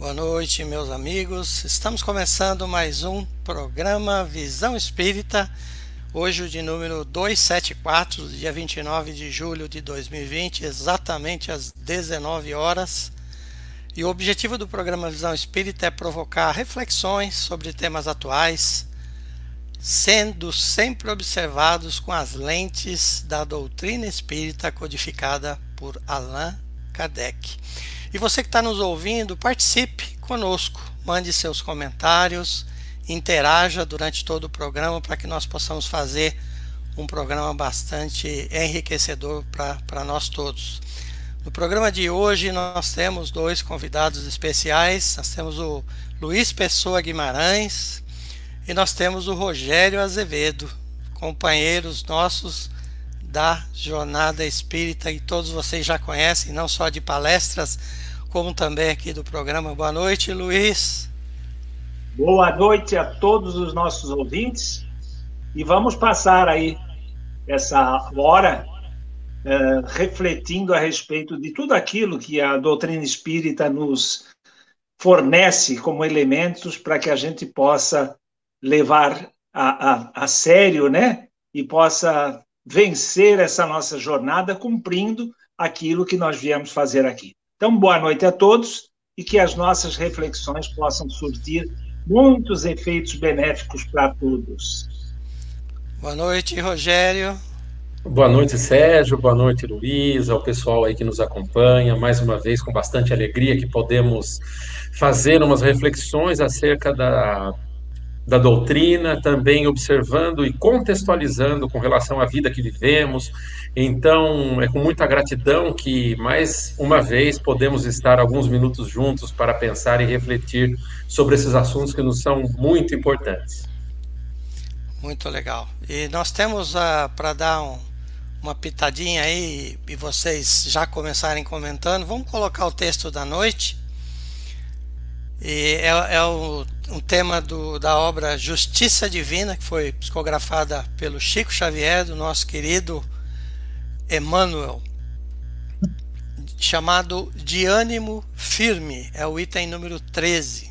Boa noite, meus amigos. Estamos começando mais um programa Visão Espírita, hoje o de número 274, dia 29 de julho de 2020, exatamente às 19 horas. E o objetivo do programa Visão Espírita é provocar reflexões sobre temas atuais, sendo sempre observados com as lentes da doutrina espírita codificada por Allan Kardec. E você que está nos ouvindo, participe conosco, mande seus comentários, interaja durante todo o programa para que nós possamos fazer um programa bastante enriquecedor para nós todos. No programa de hoje nós temos dois convidados especiais, nós temos o Luiz Pessoa Guimarães e nós temos o Rogério Azevedo, companheiros nossos da Jornada Espírita, e todos vocês já conhecem, não só de palestras, como também aqui do programa. Boa noite, Luiz. Boa noite a todos os nossos ouvintes, e vamos passar aí essa hora refletindo a respeito de tudo aquilo que a doutrina espírita nos fornece como elementos para que a gente possa levar a sério, né? E possa vencer essa nossa jornada cumprindo aquilo que nós viemos fazer aqui. Então, boa noite a todos e que as nossas reflexões possam surtir muitos efeitos benéficos para todos. Boa noite, Rogério. Boa noite, Sérgio. Boa noite, Luiz, ao pessoal aí que nos acompanha. Mais uma vez, com bastante alegria que podemos fazer umas reflexões acerca da doutrina, também observando e contextualizando com relação à vida que vivemos. Então, é com muita gratidão que, mais uma vez, podemos estar alguns minutos juntos para pensar e refletir sobre esses assuntos que nos são muito importantes. Muito legal. E nós temos para dar uma pitadinha aí, e vocês já começarem comentando, vamos colocar o texto da noite. E é um tema da obra Justiça Divina, que foi psicografada pelo Chico Xavier, do nosso querido Emmanuel, chamado De Ânimo Firme, é o item número 13.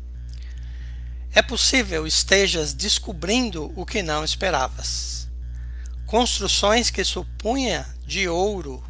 É possível estejas descobrindo o que não esperavas. Construções que supunha de ouro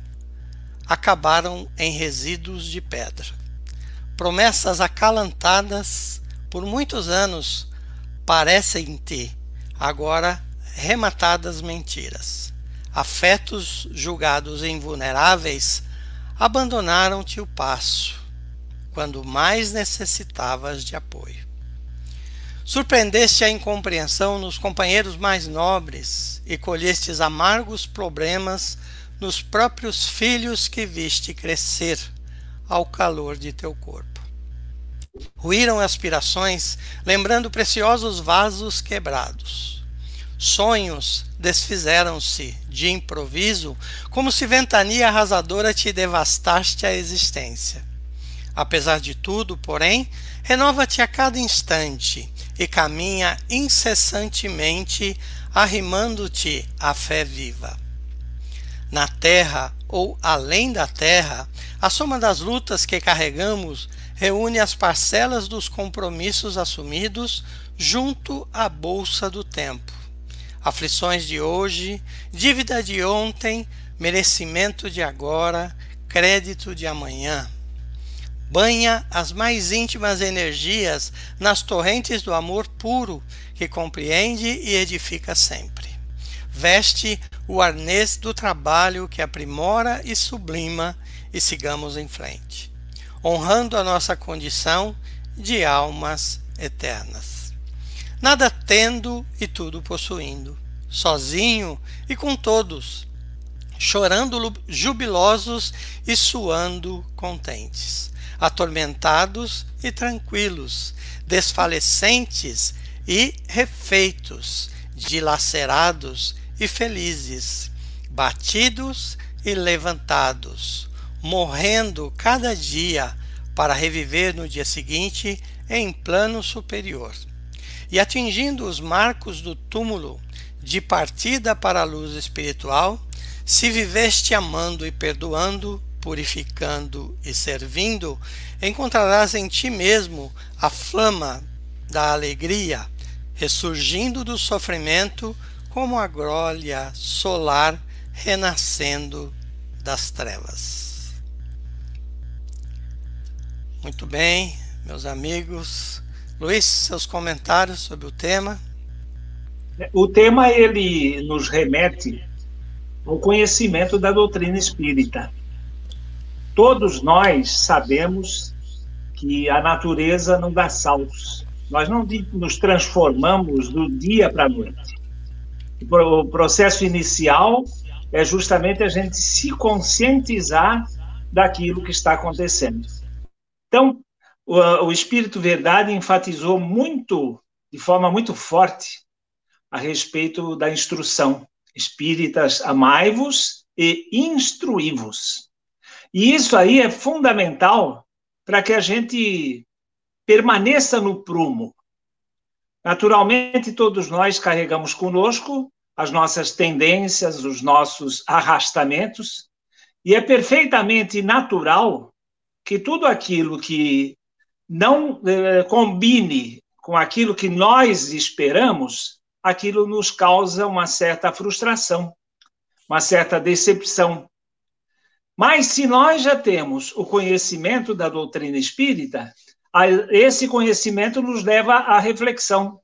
acabaram em resíduos de pedra. Promessas acalantadas por muitos anos parecem-te agora rematadas mentiras. Afetos julgados invulneráveis abandonaram-te o passo quando mais necessitavas de apoio. Surpreendeste a incompreensão nos companheiros mais nobres e colhestes amargos problemas nos próprios filhos que viste crescer ao calor de teu corpo. Ruíram aspirações, lembrando preciosos vasos quebrados. Sonhos desfizeram-se de improviso, como se ventania arrasadora te devastaste a existência. Apesar de tudo, porém, renova-te a cada instante e caminha incessantemente, arrimando-te à fé viva. Na terra ou além da terra, a soma das lutas que carregamos reúne as parcelas dos compromissos assumidos junto à bolsa do tempo. Aflições de hoje, dívida de ontem, merecimento de agora, crédito de amanhã. Banha as mais íntimas energias nas torrentes do amor puro que compreende e edifica sempre. Veste o arnês do trabalho que aprimora e sublima e sigamos em frente, honrando a nossa condição de almas eternas. Nada tendo e tudo possuindo, sozinho e com todos, chorando jubilosos e suando contentes, atormentados e tranquilos, desfalecentes e refeitos, dilacerados e felizes, batidos e levantados, morrendo cada dia para reviver no dia seguinte em plano superior, e atingindo os marcos do túmulo de partida para a luz espiritual, se viveste amando e perdoando purificando e servindo, encontrarás em ti mesmo a flama da alegria, ressurgindo do sofrimento como a glória solar renascendo das trevas. Muito bem, meus amigos. Luiz, seus comentários sobre o tema? O tema, ele nos remete ao conhecimento da doutrina espírita. Todos nós sabemos que a natureza não dá saltos. Nós não nos transformamos do dia para a noite. O processo inicial é justamente a gente se conscientizar daquilo que está acontecendo. Então, o Espírito Verdade enfatizou muito, de forma muito forte, a respeito da instrução. Espíritas, amai-vos e instruí-vos. E isso aí é fundamental para que a gente permaneça no prumo. Naturalmente, todos nós carregamos conosco as nossas tendências, os nossos arrastamentos, e é perfeitamente natural que tudo aquilo que não combine com aquilo que nós esperamos, aquilo nos causa uma certa frustração, uma certa decepção. Mas se nós já temos o conhecimento da doutrina espírita, esse conhecimento nos leva à reflexão.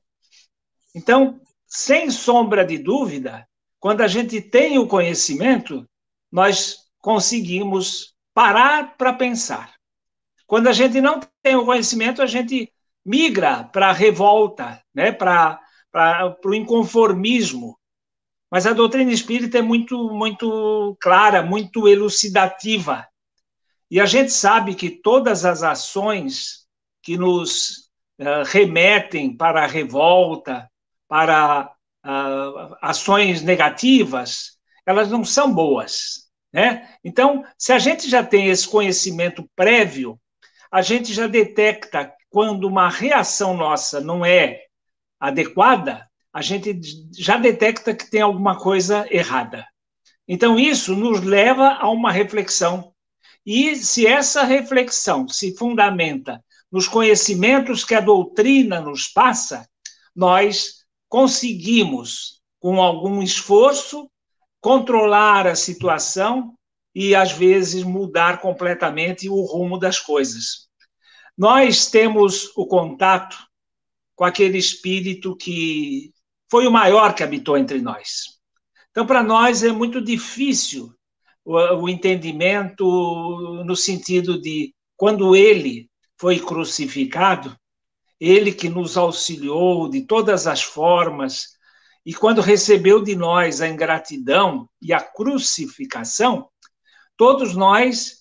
Então, sem sombra de dúvida, quando a gente tem o conhecimento, nós conseguimos parar para pensar. Quando a gente não tem o conhecimento, a gente migra para a revolta, né? para o inconformismo. Mas a doutrina espírita é muito clara, muito elucidativa. E a gente sabe que todas as ações que nos remetem para a revolta, para ações negativas, elas não são boas, né? Então, se a gente já tem esse conhecimento prévio, a gente já detecta quando uma reação nossa não é adequada, a gente já detecta que tem alguma coisa errada. Então, isso nos leva a uma reflexão. E se essa reflexão se fundamenta nos conhecimentos que a doutrina nos passa, nós conseguimos, com algum esforço, controlar a situação e, às vezes, mudar completamente o rumo das coisas. Nós temos o contato com aquele espírito que foi o maior que habitou entre nós. Então, para nós é muito difícil o entendimento no sentido de, quando ele foi crucificado, ele que nos auxiliou de todas as formas, e quando recebeu de nós a ingratidão e a crucificação, todos nós,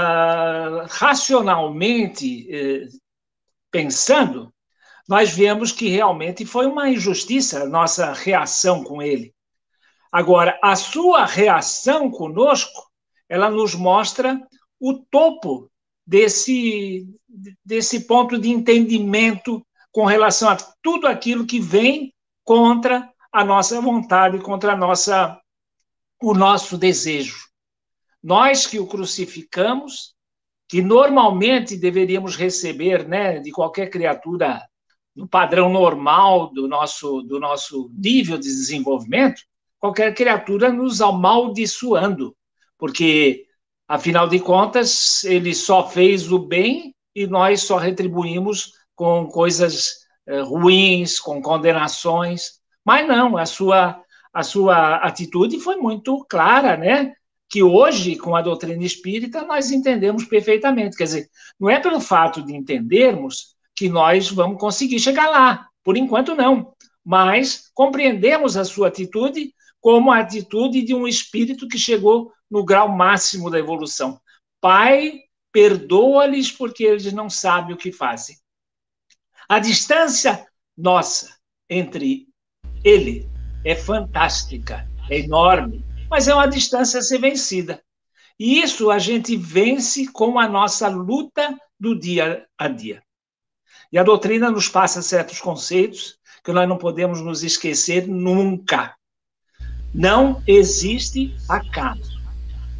racionalmente pensando, nós vemos que realmente foi uma injustiça a nossa reação com ele. Agora, a sua reação conosco, ela nos mostra o topo desse ponto de entendimento com relação a tudo aquilo que vem contra a nossa vontade, contra o nosso desejo. Nós que o crucificamos, que normalmente deveríamos receber, né, de qualquer criatura no padrão normal do nosso nível de desenvolvimento, qualquer criatura nos amaldiçoando, porque, afinal de contas, ele só fez o bem e nós só retribuímos com coisas ruins, com condenações. Mas não, a sua atitude foi muito clara, né? Que hoje, com a doutrina espírita, nós entendemos perfeitamente. Quer dizer, não é pelo fato de entendermos que nós vamos conseguir chegar lá. Por enquanto, não. Mas compreendemos a sua atitude como a atitude de um espírito que chegou no grau máximo da evolução. Pai, perdoa-lhes porque eles não sabem o que fazem. A distância nossa entre ele é fantástica, é enorme, mas é uma distância a ser vencida. E isso a gente vence com a nossa luta do dia a dia. E a doutrina nos passa certos conceitos que nós não podemos nos esquecer nunca. Não existe acaso.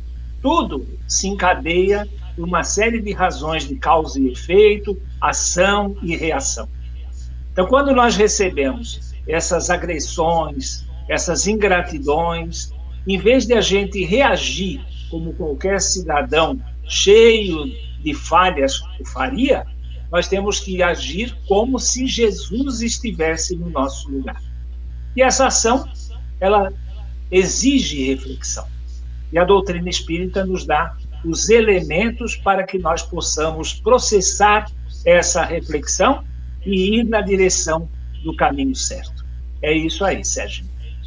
tudo se encadeia por uma série de razões de causa e efeito, ação e reação. Então, quando nós recebemos essas agressões, essas ingratidões, em vez de a gente reagir como qualquer cidadão cheio de falhas o faria, nós temos que agir como se Jesus estivesse no nosso lugar. E essa ação, ela exige reflexão. E a doutrina espírita nos dá os elementos para que nós possamos processar essa reflexão e ir na direção do caminho certo. É isso aí, Sérgio.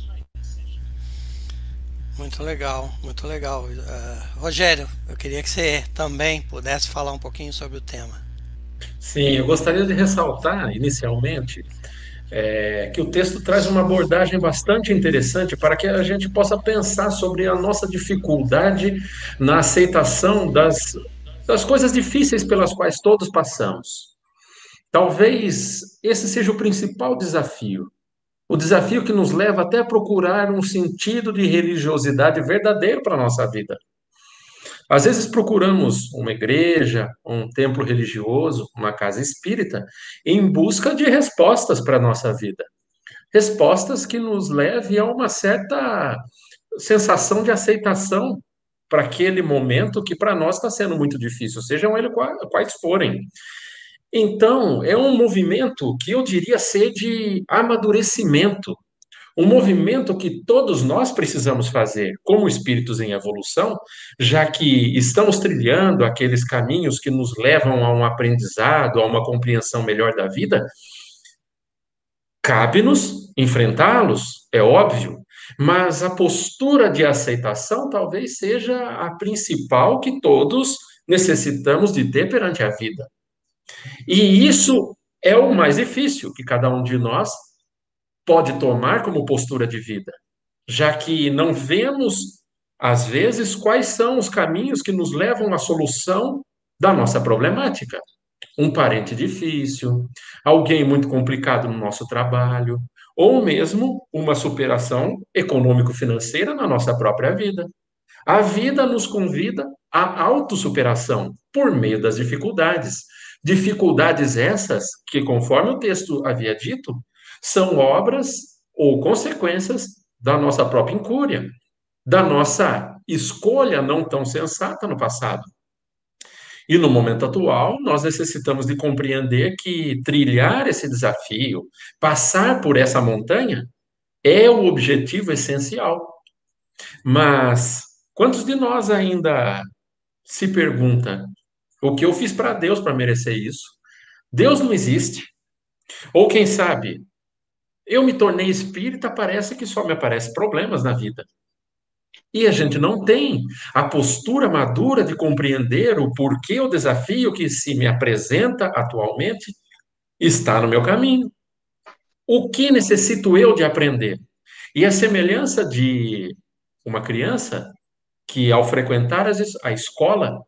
Muito legal, muito legal. Rogério, eu queria que você também pudesse falar um pouquinho sobre o tema. Sim, eu gostaria de ressaltar, inicialmente, que o texto traz uma abordagem bastante interessante para que a gente possa pensar sobre a nossa dificuldade na aceitação das coisas difíceis pelas quais todos passamos. Talvez esse seja o principal desafio. O desafio que nos leva até a procurar um sentido de religiosidade verdadeiro para a nossa vida. Às vezes procuramos uma igreja, um templo religioso, uma casa espírita, em busca de respostas para a nossa vida. Respostas que nos levem a uma certa sensação de aceitação para aquele momento que para nós está sendo muito difícil, sejam eles quais forem. Então, é um movimento que eu diria ser de amadurecimento, um movimento que todos nós precisamos fazer como espíritos em evolução, já que estamos trilhando aqueles caminhos que nos levam a um aprendizado, a uma compreensão melhor da vida. Cabe-nos enfrentá-los, é óbvio, mas a postura de aceitação talvez seja a principal que todos necessitamos de ter perante a vida. E isso é o mais difícil que cada um de nós pode tomar como postura de vida, já que não vemos, às vezes, quais são os caminhos que nos levam à solução da nossa problemática. Um parente difícil, alguém muito complicado no nosso trabalho, ou mesmo uma superação econômico-financeira na nossa própria vida. A vida nos convida à autossuperação por meio das dificuldades. Dificuldades essas que, conforme o texto havia dito, são obras ou consequências da nossa própria incúria, da nossa escolha não tão sensata no passado. E no momento atual, nós necessitamos de compreender que trilhar esse desafio, passar por essa montanha, é o objetivo essencial. Mas quantos de nós ainda se pergunta o que eu fiz para Deus para merecer isso? Deus não existe. Ou quem sabe, eu me tornei espírita, parece que só me aparecem problemas na vida. E a gente não tem a postura madura de compreender o porquê o desafio que se me apresenta atualmente está no meu caminho. O que necessito eu de aprender? E a semelhança de uma criança que, ao frequentar a escola,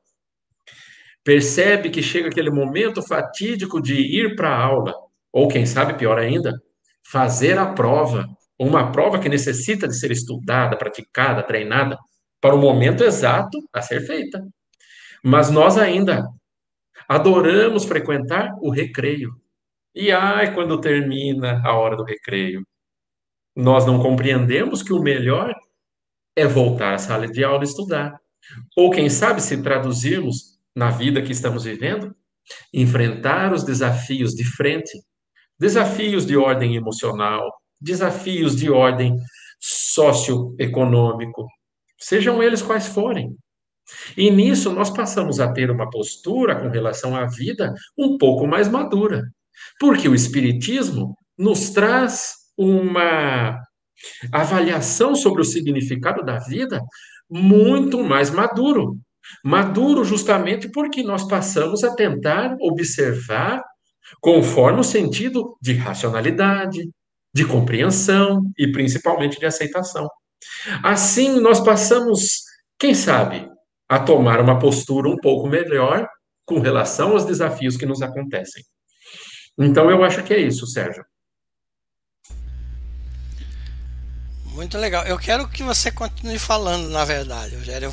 percebe que chega aquele momento fatídico de ir para a aula, ou quem sabe, pior ainda, fazer a prova, uma prova que necessita de ser estudada, praticada, treinada, para o momento exato a ser feita. Mas nós ainda adoramos frequentar o recreio. E ai, quando termina a hora do recreio, nós não compreendemos que o melhor é voltar à sala de aula e estudar. Ou quem sabe, se traduzirmos na vida que estamos vivendo, enfrentar os desafios de frente, desafios de ordem emocional, desafios de ordem socioeconômico, sejam eles quais forem. E nisso nós passamos a ter uma postura com relação à vida um pouco mais madura, porque o Espiritismo nos traz uma avaliação sobre o significado da vida muito mais maduro. Maduro justamente porque nós passamos a tentar observar conforme o sentido de racionalidade, de compreensão e principalmente de aceitação. Assim, nós passamos, quem sabe, a tomar uma postura um pouco melhor com relação aos desafios que nos acontecem. Então, eu acho que é isso, Sérgio. Muito legal. Eu quero que você continue falando, na verdade, Rogério.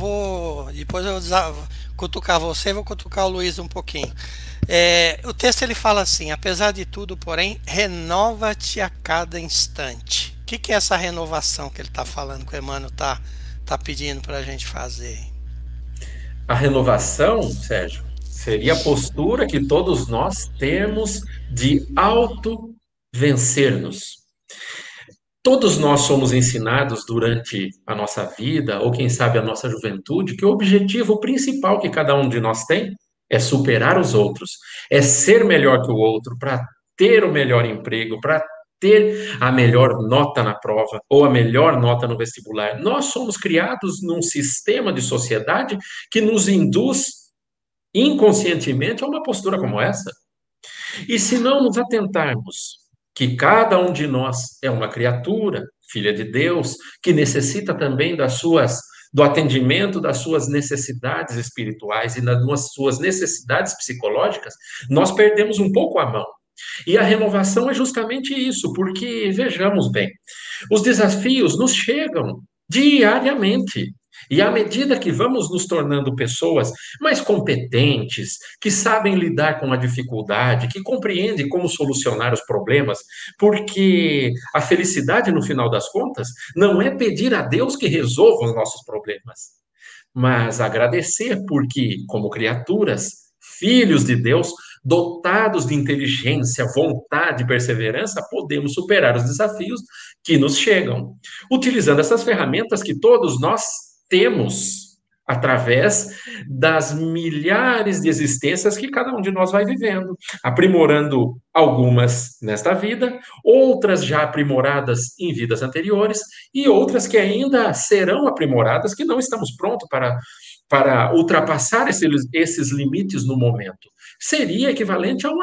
Depois cutucar você, vou cutucar o Luiz um pouquinho. O texto ele fala assim: apesar de tudo, porém, renova-te a cada instante. O que é essa renovação que ele está falando, que o Emmanuel tá pedindo para a gente fazer? A renovação, Sérgio, seria a postura que todos nós temos de auto-vencer-nos. Todos nós somos ensinados durante a nossa vida, ou quem sabe a nossa juventude, que o objetivo principal que cada um de nós tem é superar os outros, é ser melhor que o outro, para ter o melhor emprego, para ter a melhor nota na prova ou a melhor nota no vestibular. Nós somos criados num sistema de sociedade que nos induz inconscientemente a uma postura como essa. E se não nos atentarmos que cada um de nós é uma criatura, filha de Deus, que necessita também do atendimento das suas necessidades espirituais e das suas necessidades psicológicas, nós perdemos um pouco a mão. E a renovação é justamente isso, porque, vejamos bem, os desafios nos chegam diariamente. E à medida que vamos nos tornando pessoas mais competentes, que sabem lidar com a dificuldade, que compreendem como solucionar os problemas, porque a felicidade, no final das contas, não é pedir a Deus que resolva os nossos problemas, mas agradecer porque, como criaturas, filhos de Deus, dotados de inteligência, vontade e perseverança, podemos superar os desafios que nos chegam, utilizando essas ferramentas que todos nós temos através das milhares de existências que cada um de nós vai vivendo, aprimorando algumas nesta vida, outras já aprimoradas em vidas anteriores e outras que ainda serão aprimoradas, que não estamos prontos para ultrapassar esses limites no momento. Seria equivalente a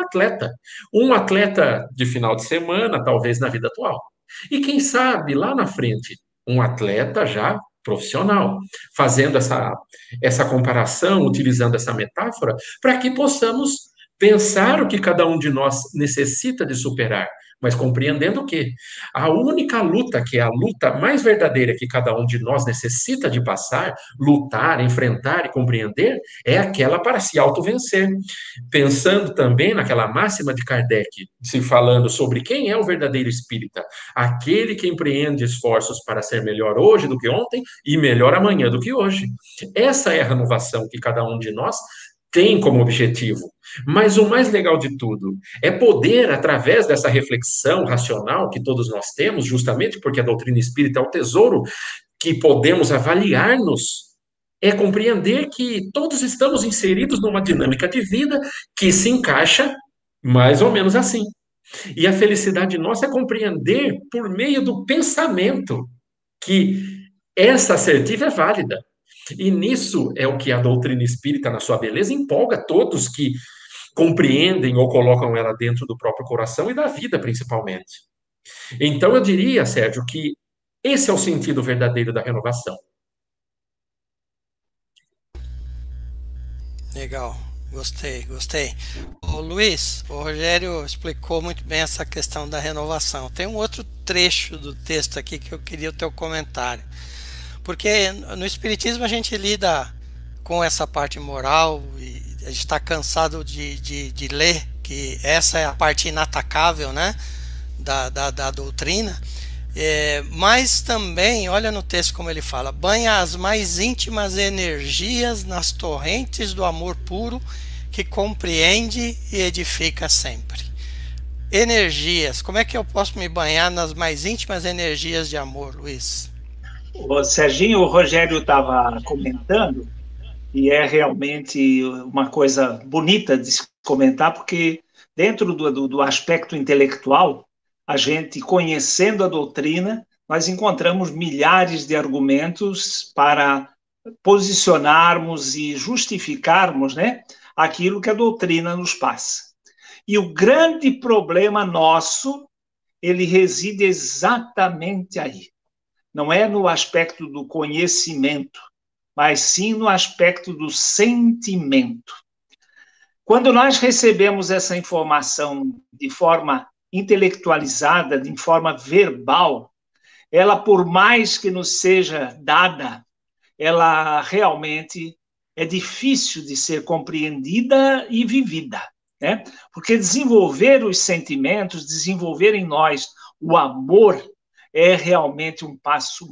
um atleta de final de semana, talvez na vida atual. E quem sabe lá na frente, um atleta já profissional, fazendo essa comparação, utilizando essa metáfora, para que possamos pensar o que cada um de nós necessita de superar, mas compreendendo que a única luta, que é a luta mais verdadeira que cada um de nós necessita de passar, lutar, enfrentar e compreender, é aquela para se autovencer. Pensando também naquela máxima de Kardec, se falando sobre quem é o verdadeiro espírita, aquele que empreende esforços para ser melhor hoje do que ontem e melhor amanhã do que hoje. Essa é a renovação que cada um de nós tem como objetivo. Mas o mais legal de tudo é poder, através dessa reflexão racional que todos nós temos, justamente porque a doutrina espírita é o tesouro que podemos avaliar-nos, é compreender que todos estamos inseridos numa dinâmica de vida que se encaixa mais ou menos assim. E a felicidade nossa é compreender, por meio do pensamento, que essa assertiva é válida. E nisso é o que a doutrina espírita, na sua beleza, empolga todos que compreendem ou colocam ela dentro do próprio coração e da vida, principalmente. Então, eu diria, Sérgio, que esse é o sentido verdadeiro da renovação. Legal, gostei. O Luiz, o Rogério explicou muito bem essa questão da renovação. Tem um outro trecho do texto aqui que eu queria o teu comentário. Porque no Espiritismo a gente lida com essa parte moral e a gente está cansado de ler que essa é a parte inatacável, né, da doutrina. Mas também, olha no texto como ele fala: banha as mais íntimas energias nas torrentes do amor puro que compreende e edifica sempre. Energias, como é que eu posso me banhar nas mais íntimas energias de amor, Luiz? O Serginho, o Rogério estava comentando, e é realmente uma coisa bonita de se comentar, porque dentro do aspecto intelectual, a gente, conhecendo a doutrina, nós encontramos milhares de argumentos para posicionarmos e justificarmos, né, aquilo que a doutrina nos passa. E o grande problema nosso, ele reside exatamente aí. Não é no aspecto do conhecimento, mas sim no aspecto do sentimento. Quando nós recebemos essa informação de forma intelectualizada, de forma verbal, ela, por mais que nos seja dada, ela realmente é difícil de ser compreendida e vivida, né? Porque desenvolver os sentimentos, desenvolver em nós o amor, é realmente um passo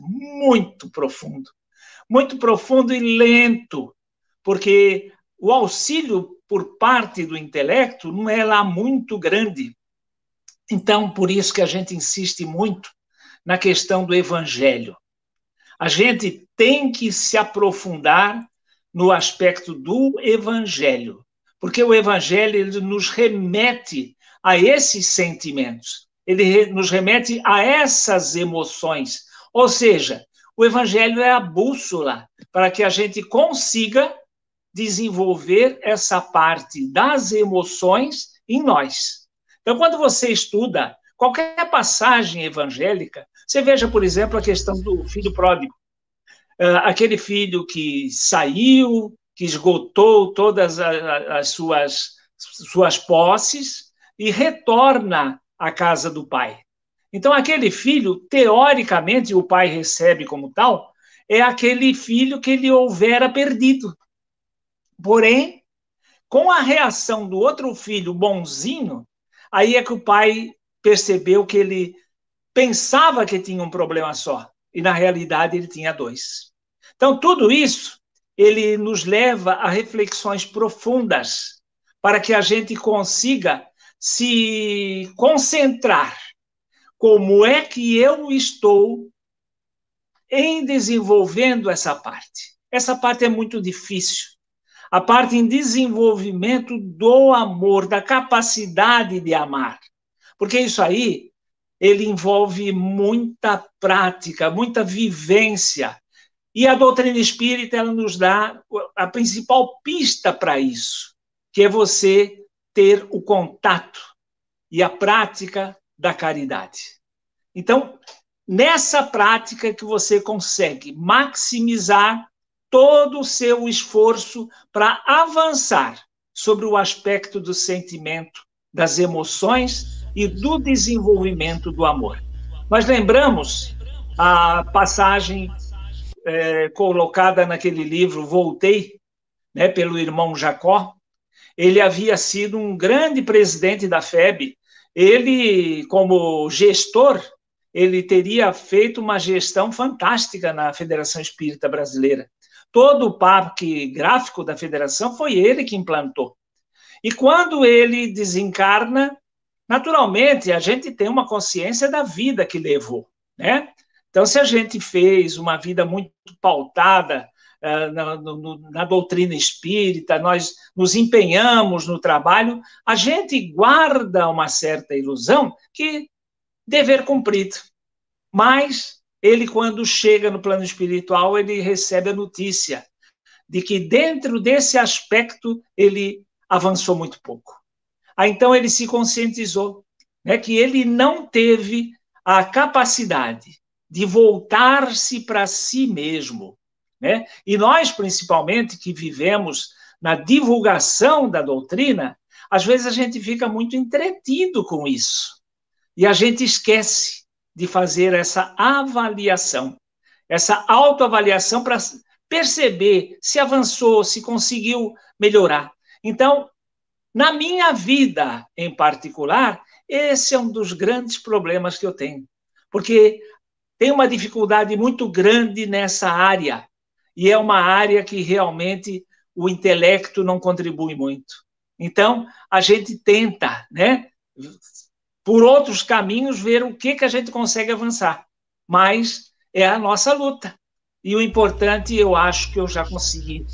muito profundo e lento, porque o auxílio por parte do intelecto não é lá muito grande. Então, por isso que a gente insiste muito na questão do evangelho. A gente tem que se aprofundar no aspecto do evangelho, porque o evangelho ele nos remete a esses sentimentos, ele nos remete a essas emoções, ou seja, o evangelho é a bússola para que a gente consiga desenvolver essa parte das emoções em nós. Então, quando você estuda qualquer passagem evangélica, você veja, por exemplo, a questão do filho pródigo. Aquele filho que saiu, que esgotou todas as suas posses e retorna à casa do pai. Então, aquele filho, teoricamente, o pai recebe como tal, é aquele filho que ele houvera perdido. Porém, com a reação do outro filho bonzinho, aí é que o pai percebeu que ele pensava que tinha um problema só, e na realidade ele tinha dois. Então, tudo isso, ele nos leva a reflexões profundas, para que a gente consiga se concentrar. Como é que eu estou em desenvolvendo essa parte? Essa parte é muito difícil. A parte em desenvolvimento do amor, da capacidade de amar. Porque isso aí, ele envolve muita prática, muita vivência. E a doutrina espírita, ela nos dá a principal pista para isso, que é você ter o contato e a prática da caridade. Então, nessa prática que você consegue maximizar todo o seu esforço para avançar sobre o aspecto do sentimento, das emoções e do desenvolvimento do amor. Nós lembramos a passagem colocada naquele livro Voltei, né, pelo irmão Jacó. Ele havia sido um grande presidente da FEB. Ele, como gestor, ele teria feito uma gestão fantástica na Federação Espírita Brasileira. Todo o parque gráfico da federação foi ele que implantou. E quando ele desencarna, naturalmente, a gente tem uma consciência da vida que levou, né? Então, se a gente fez uma vida muito pautada na doutrina espírita, nós nos empenhamos no trabalho, a gente guarda uma certa ilusão que dever cumprido. Mas ele, quando chega no plano espiritual, ele recebe a notícia de que dentro desse aspecto ele avançou muito pouco. Aí, então, ele se conscientizou, né, que ele não teve a capacidade de voltar-se para si mesmo, né? E nós, principalmente, que vivemos na divulgação da doutrina, às vezes a gente fica muito entretido com isso. E a gente esquece de fazer essa avaliação, essa autoavaliação para perceber se avançou, se conseguiu melhorar. Então, na minha vida em particular, esse é um dos grandes problemas que eu tenho, porque tem uma dificuldade muito grande nessa área, e é uma área que realmente o intelecto não contribui muito. Então, a gente tenta, né, por outros caminhos, ver o que a gente consegue avançar, mas é a nossa luta. E o importante, eu acho que eu já consegui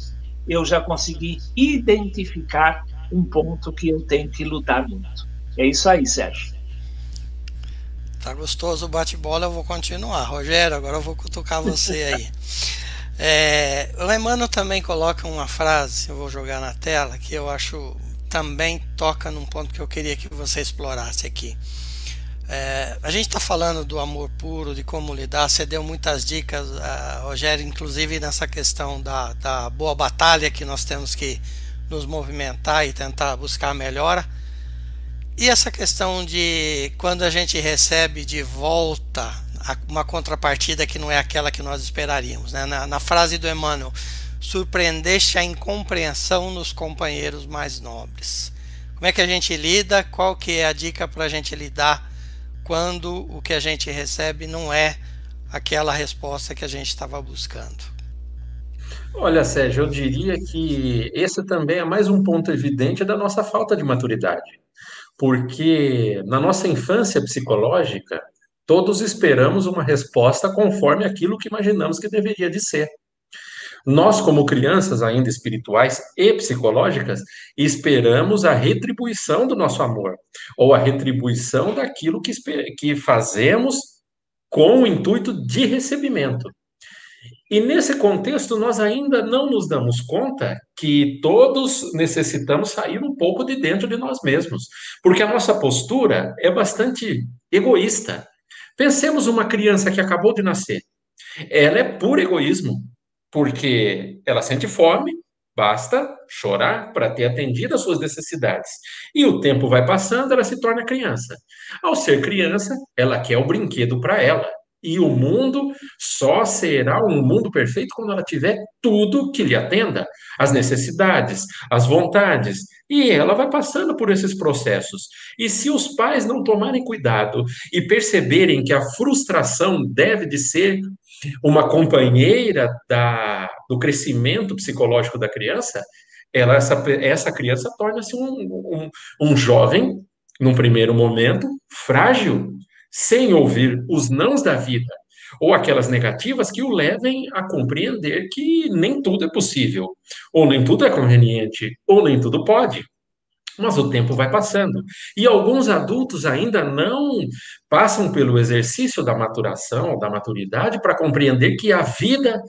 identificar um ponto que eu tenho que lutar muito. É isso aí, Sérgio. Tá gostoso o bate-bola, eu vou continuar. Rogério, agora eu vou cutucar você aí. O Emmanuel também coloca uma frase, eu vou jogar na tela, que eu acho também toca num ponto que eu queria que você explorasse aqui. A gente está falando do amor puro, de como lidar. Você deu muitas dicas, Rogério, inclusive nessa questão da boa batalha que nós temos que nos movimentar e tentar buscar a melhora. E essa questão de quando a gente recebe de volta uma contrapartida que não é aquela que nós esperaríamos, né? Na frase do Emmanuel, surpreendeste a incompreensão nos companheiros mais nobres. Como é que a gente lida? Qual que é a dica para a gente lidar quando o que a gente recebe não é aquela resposta que a gente estava buscando? Olha, Sérgio, eu diria que esse também é mais um ponto evidente da nossa falta de maturidade. Porque na nossa infância psicológica, todos esperamos uma resposta conforme aquilo que imaginamos que deveria de ser. Nós, como crianças ainda espirituais e psicológicas, esperamos a retribuição do nosso amor, ou a retribuição daquilo que fazemos com o intuito de recebimento. E nesse contexto, nós ainda não nos damos conta que todos necessitamos sair um pouco de dentro de nós mesmos, porque a nossa postura é bastante egoísta. Pensemos uma criança que acabou de nascer. Ela é puro egoísmo, porque ela sente fome, basta chorar para ter atendido às suas necessidades. E o tempo vai passando, ela se torna criança. Ao ser criança, ela quer o brinquedo para ela. E o mundo só será um mundo perfeito quando ela tiver tudo que lhe atenda, as necessidades, as vontades. E ela vai passando por esses processos. E se os pais não tomarem cuidado e perceberem que a frustração deve de ser uma companheira do crescimento psicológico da criança, essa criança torna-se um jovem, num primeiro momento, frágil, sem ouvir os nãos da vida, ou aquelas negativas que o levem a compreender que nem tudo é possível, ou nem tudo é conveniente, ou nem tudo pode. Mas o tempo vai passando. E alguns adultos ainda não passam pelo exercício da maturação, da maturidade, para compreender que a vida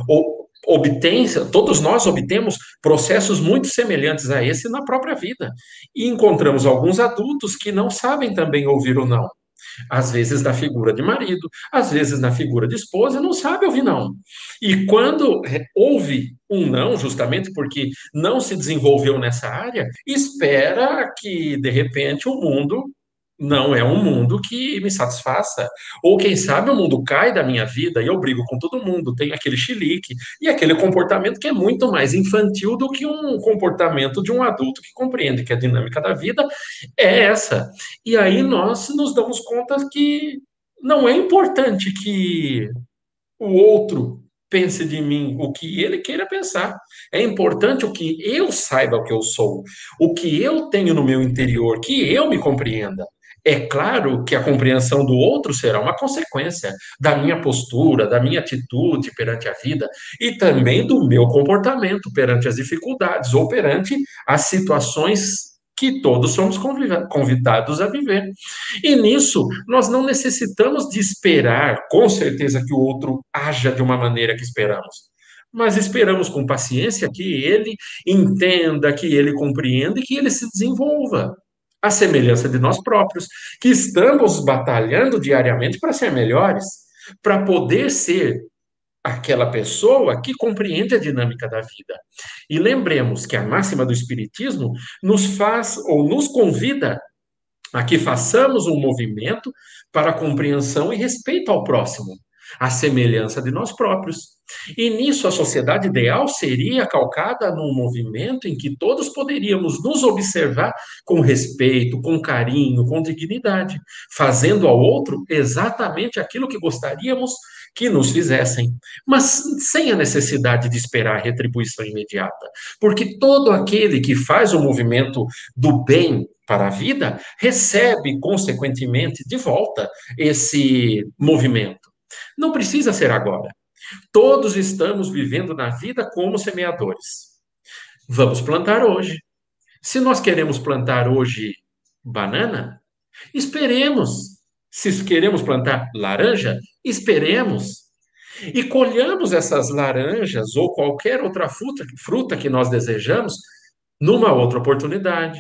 todos nós obtemos processos muito semelhantes a esse na própria vida. E encontramos alguns adultos que não sabem também ouvir o não. Às vezes na figura de marido, às vezes na figura de esposa, não sabe ouvir não. E quando ouve um não, justamente porque não se desenvolveu nessa área, espera que, de repente, o mundo não é um mundo que me satisfaça. Ou, quem sabe, o mundo cai da minha vida e eu brigo com todo mundo, tenho aquele chilique e aquele comportamento que é muito mais infantil do que um comportamento de um adulto que compreende que a dinâmica da vida é essa. E aí nós nos damos conta que não é importante que o outro pense de mim o que ele queira pensar. É importante o que eu saiba o que eu sou, o que eu tenho no meu interior, que eu me compreenda. É claro que a compreensão do outro será uma consequência da minha postura, da minha atitude perante a vida e também do meu comportamento perante as dificuldades ou perante as situações que todos somos convidados a viver. E nisso, nós não necessitamos de esperar, com certeza, que o outro haja de uma maneira que esperamos. Mas esperamos com paciência que ele entenda, que ele compreenda e que ele se desenvolva. À semelhança de nós próprios, que estamos batalhando diariamente para ser melhores, para poder ser aquela pessoa que compreende a dinâmica da vida. E lembremos que a máxima do Espiritismo nos faz ou nos convida a que façamos um movimento para a compreensão e respeito ao próximo, à semelhança de nós próprios. E nisso a sociedade ideal seria calcada num movimento em que todos poderíamos nos observar com respeito, com carinho, com dignidade, fazendo ao outro exatamente aquilo que gostaríamos que nos fizessem, mas sem a necessidade de esperar a retribuição imediata, porque todo aquele que faz o movimento do bem para a vida recebe, consequentemente, de volta esse movimento. Não precisa ser agora. Todos estamos vivendo na vida como semeadores. Vamos plantar hoje. Se nós queremos plantar hoje banana, esperemos. Se queremos plantar laranja, esperemos. E colhamos essas laranjas ou qualquer outra fruta que nós desejamos numa outra oportunidade.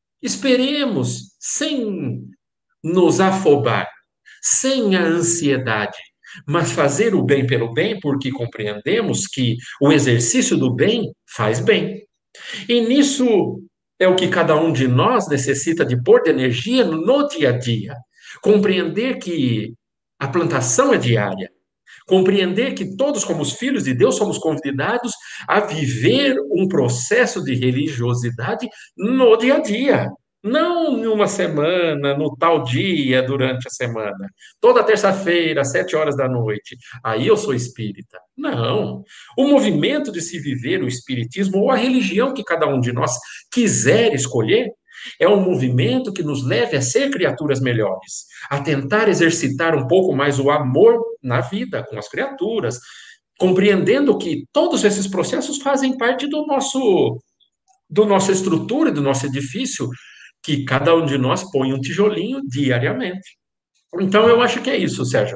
Esperemos sem nos afobar, sem a ansiedade, mas fazer o bem pelo bem, porque compreendemos que o exercício do bem faz bem. E nisso é o que cada um de nós necessita de pôr de energia no dia a dia. Compreender que A plantação é diária. Compreender que todos, como os filhos de Deus, somos convidados a viver um processo de religiosidade no dia a dia. Não em uma semana, no tal dia, durante a semana. Toda terça-feira, às 7 horas da noite. Aí eu sou espírita. Não. O movimento de se viver o espiritismo, ou a religião que cada um de nós quiser escolher, é um movimento que nos leve a ser criaturas melhores, a tentar exercitar um pouco mais o amor na vida com as criaturas, compreendendo que todos esses processos fazem parte do nossa estrutura, do nosso edifício, que cada um de nós põe um tijolinho diariamente. Então, eu acho que é isso, Sérgio.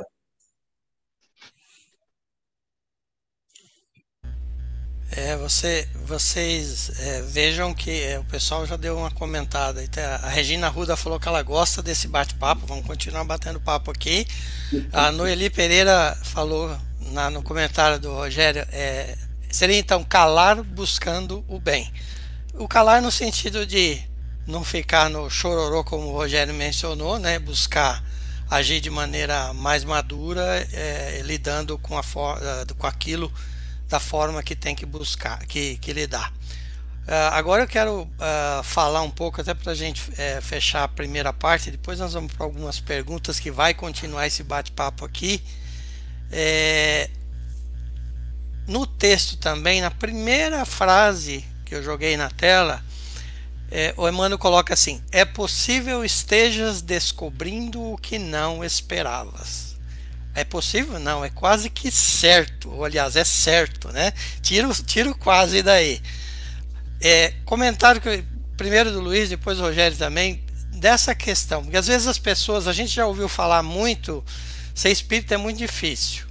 Vocês vejam que o pessoal já deu uma comentada. A Regina Arruda falou que ela gosta desse bate-papo. Vamos continuar batendo papo aqui. A Noeli Pereira falou no comentário do Rogério, seria então calar buscando o bem. O calar no sentido de não ficar no chororô, como o Rogério mencionou, né? Buscar agir de maneira mais madura, lidando com aquilo da forma que tem que buscar, que lidar. Agora eu quero falar um pouco, até para a gente fechar a primeira parte, depois nós vamos para algumas perguntas que vai continuar esse bate-papo aqui. No texto também, na primeira frase que eu joguei na tela, o Emmanuel coloca assim: é possível estejas descobrindo o que não esperavas. É possível? Não, é quase que certo. Ou, aliás, é certo, né? Tiro quase daí. Comentário primeiro do Luiz, depois do Rogério também, dessa questão. Porque às vezes as pessoas, a gente já ouviu falar muito, ser espírita é muito difícil.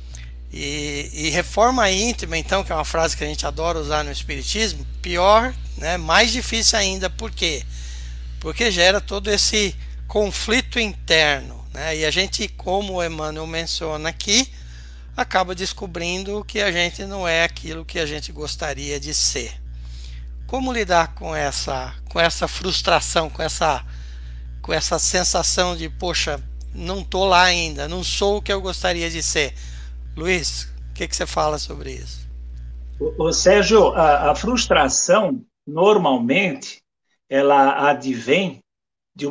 E reforma íntima, então, que é uma frase que a gente adora usar no espiritismo, pior, né? Mais difícil ainda. Por quê? Porque gera todo esse conflito interno. E a gente, como o Emmanuel menciona aqui, acaba descobrindo que a gente não é aquilo que a gente gostaria de ser. Como lidar com essa frustração, com essa sensação de, poxa, não estou lá ainda, não sou o que eu gostaria de ser? Luiz, o que você fala sobre isso? Sérgio, a frustração, normalmente, ela advém de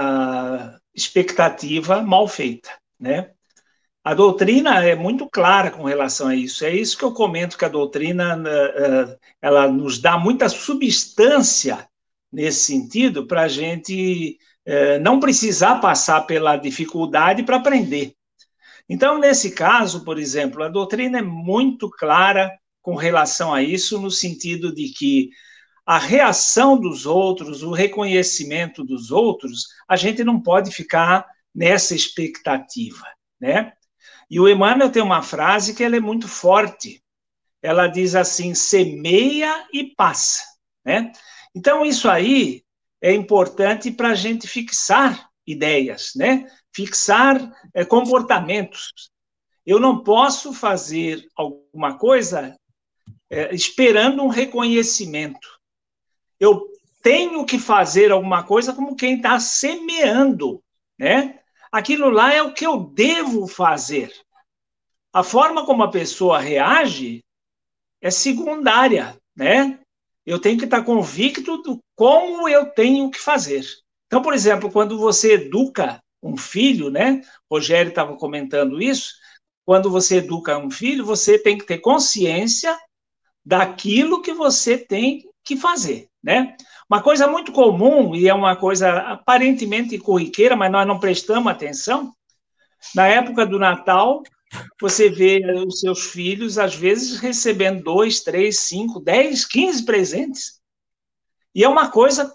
uma expectativa mal feita, né? A doutrina é muito clara com relação a isso. É isso que eu comento, que a doutrina ela nos dá muita substância nesse sentido para a gente não precisar passar pela dificuldade para aprender. Então, nesse caso, por exemplo, a doutrina é muito clara com relação a isso, no sentido de que a reação dos outros, o reconhecimento dos outros, a gente não pode ficar nessa expectativa, né? E o Emmanuel tem uma frase que ela é muito forte. Ela diz assim: semeia e passa, né? Então, isso aí é importante para a gente fixar ideias, né? Fixar comportamentos. Eu não posso fazer alguma coisa esperando um reconhecimento. Eu tenho que fazer alguma coisa como quem está semeando, né? Aquilo lá é o que eu devo fazer. A forma como a pessoa reage é secundária, né? Eu tenho que estar convicto do como eu tenho que fazer. Então, por exemplo, quando você educa um filho, né? Rogério estava comentando isso. Quando você educa um filho, você tem que ter consciência daquilo que você tem que fazer, né? Uma coisa muito comum, e é uma coisa aparentemente corriqueira, mas nós não prestamos atenção, na época do Natal, você vê os seus filhos, às vezes, recebendo 2, 3, 5, 10, 15 presentes. E é uma coisa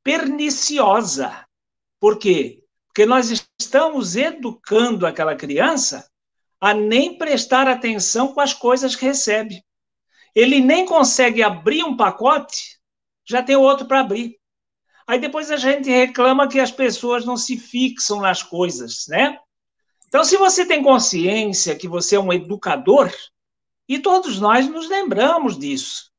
perniciosa. Por quê? Porque nós estamos educando aquela criança a nem prestar atenção com as coisas que recebe. Ele nem consegue abrir um pacote, já tem outro para abrir. Aí depois a gente reclama que as pessoas não se fixam nas coisas, né? Então, se você tem consciência que você é um educador, e todos nós nos lembramos disso.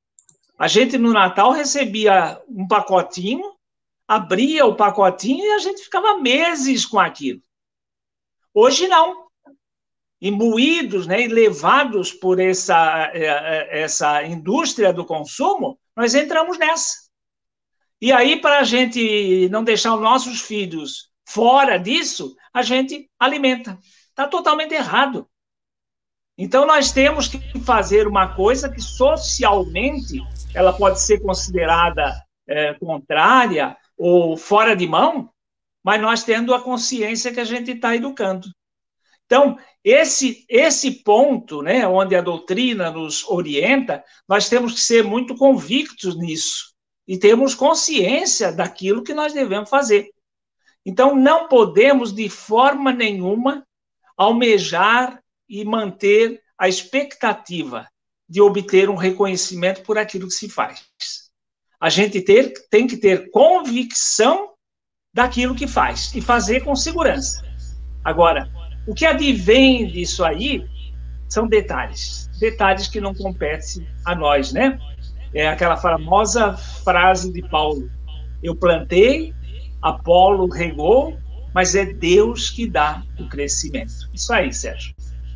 A gente no Natal recebia um pacotinho, abria o pacotinho e a gente ficava meses com aquilo. Hoje não. Imbuídos, né, e levados por essa indústria do consumo, nós entramos nessa. E aí, para a gente não deixar os nossos filhos fora disso, a gente alimenta. Está totalmente errado. Então, nós temos que fazer uma coisa que socialmente ela pode ser considerada contrária ou fora de mão, mas nós tendo a consciência que a gente está educando. Então, esse ponto, né, onde a doutrina nos orienta, nós temos que ser muito convictos nisso e termos consciência daquilo que nós devemos fazer. Então, não podemos, de forma nenhuma, almejar e manter a expectativa de obter um reconhecimento por aquilo que se faz. A gente tem que ter convicção daquilo que faz e fazer com segurança. Agora, o que advém disso aí são detalhes que não competem a nós, né? É aquela famosa frase de Paulo: eu plantei, Apolo regou, mas é Deus que dá o crescimento. Isso aí, Sérgio.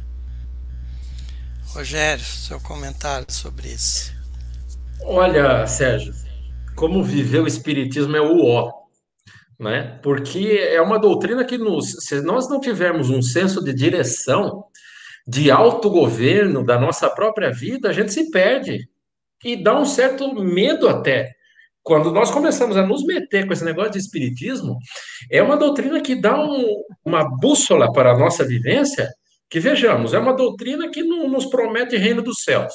Rogério, seu comentário sobre isso. Olha, Sérgio, como viver o Espiritismo é o ó, né? Porque é uma doutrina que se nós não tivermos um senso de direção, de autogoverno da nossa própria vida, a gente se perde e dá um certo medo até. Quando nós começamos a nos meter com esse negócio de espiritismo, é uma doutrina que dá uma bússola para a nossa vivência, que vejamos, é uma doutrina que não nos promete reino dos céus.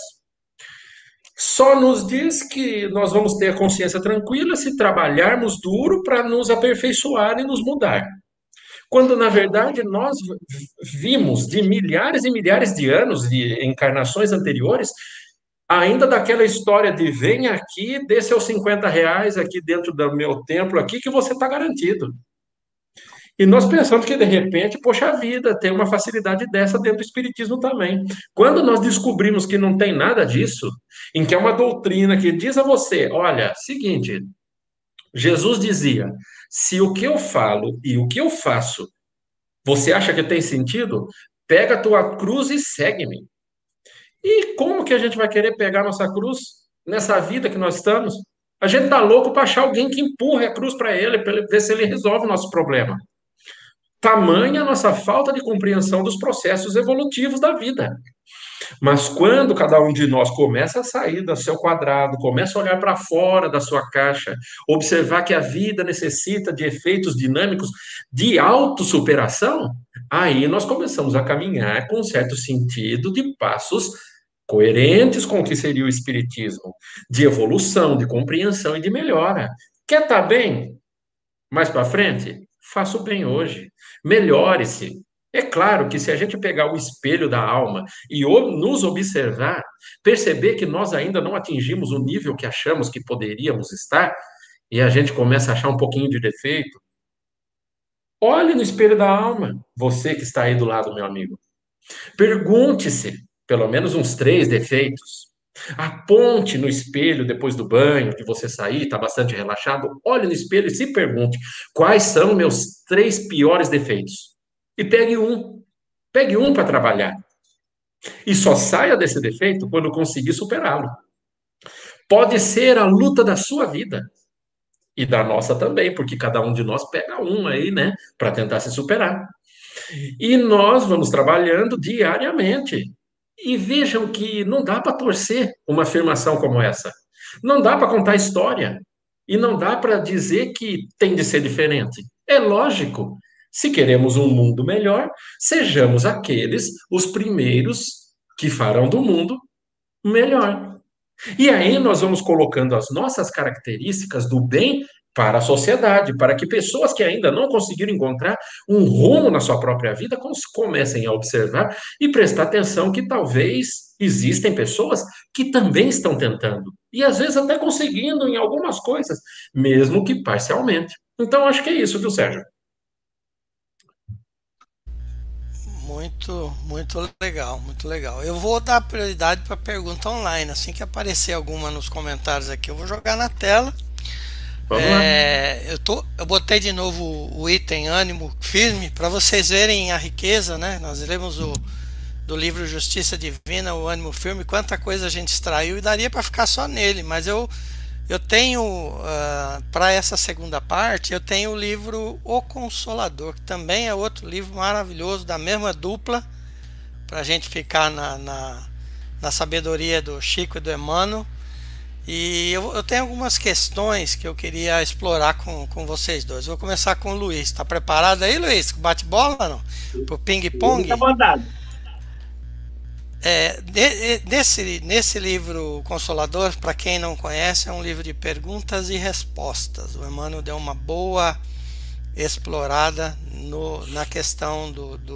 Só nos diz que nós vamos ter a consciência tranquila se trabalharmos duro para nos aperfeiçoar e nos mudar. Quando, na verdade, nós vimos de milhares e milhares de anos, de encarnações anteriores, ainda daquela história de vem aqui, dê seus R$ 50 aqui dentro do meu templo aqui, que você está garantido. E nós pensamos que, de repente, poxa vida, tem uma facilidade dessa dentro do Espiritismo também. Quando nós descobrimos que não tem nada disso, em que é uma doutrina que diz a você, olha, seguinte, Jesus dizia, se o que eu falo e o que eu faço, você acha que tem sentido? Pega a tua cruz e segue-me. E como que a gente vai querer pegar nossa cruz nessa vida que nós estamos? A gente tá louco para achar alguém que empurre a cruz para ele ver se ele resolve o nosso problema. Tamanha a nossa falta de compreensão dos processos evolutivos da vida. Mas quando cada um de nós começa a sair do seu quadrado, começa a olhar para fora da sua caixa, observar que a vida necessita de efeitos dinâmicos de autossuperação, aí nós começamos a caminhar com um certo sentido de passos coerentes com o que seria o espiritismo, de evolução, de compreensão e de melhora. Quer estar bem? Mais para frente? Faça o bem hoje. Melhore-se. É claro que se a gente pegar o espelho da alma e nos observar, perceber que nós ainda não atingimos o nível que achamos que poderíamos estar, e a gente começa a achar um pouquinho de defeito, olhe no espelho da alma, você que está aí do lado, meu amigo. Pergunte-se, pelo menos uns 3 defeitos. Aponte no espelho depois do banho, de você sair, está bastante relaxado, olhe no espelho e se pergunte, quais são meus 3 piores defeitos? E pegue um para trabalhar. E só saia desse defeito quando conseguir superá-lo. Pode ser a luta da sua vida. E da nossa também, porque cada um de nós pega um aí, né, para tentar se superar. E nós vamos trabalhando diariamente. E vejam que não dá para torcer uma afirmação como essa. Não dá para contar história. E não dá para dizer que tem de ser diferente. É lógico. Se queremos um mundo melhor, sejamos os primeiros que farão do mundo melhor. E aí nós vamos colocando as nossas características do bem para a sociedade, para que pessoas que ainda não conseguiram encontrar um rumo na sua própria vida comecem a observar e prestar atenção que talvez existem pessoas que também estão tentando, e às vezes até conseguindo em algumas coisas, mesmo que parcialmente. Então acho que é isso, viu, Sérgio? Muito legal, muito legal. Eu vou dar prioridade para pergunta online. Assim que aparecer alguma nos comentários aqui, eu vou jogar na tela. Vamos lá. Eu botei de novo o item ânimo firme para vocês verem a riqueza, né? Nós lemos do livro Justiça Divina, o ânimo firme, quanta coisa a gente extraiu e daria para ficar só nele, mas eu tenho, para essa segunda parte, eu tenho o livro O Consolador, que também é outro livro maravilhoso, da mesma dupla, para a gente ficar na sabedoria do Chico e do Emmanuel. E eu tenho algumas questões que eu queria explorar com vocês dois. Vou começar com o Luiz. Está preparado aí, Luiz? Bate-bola, não? Pro ping-pong? Fica à vontade. Nesse livro Consolador, para quem não conhece, é um livro de perguntas e respostas. O Emmanuel deu uma boa explorada na questão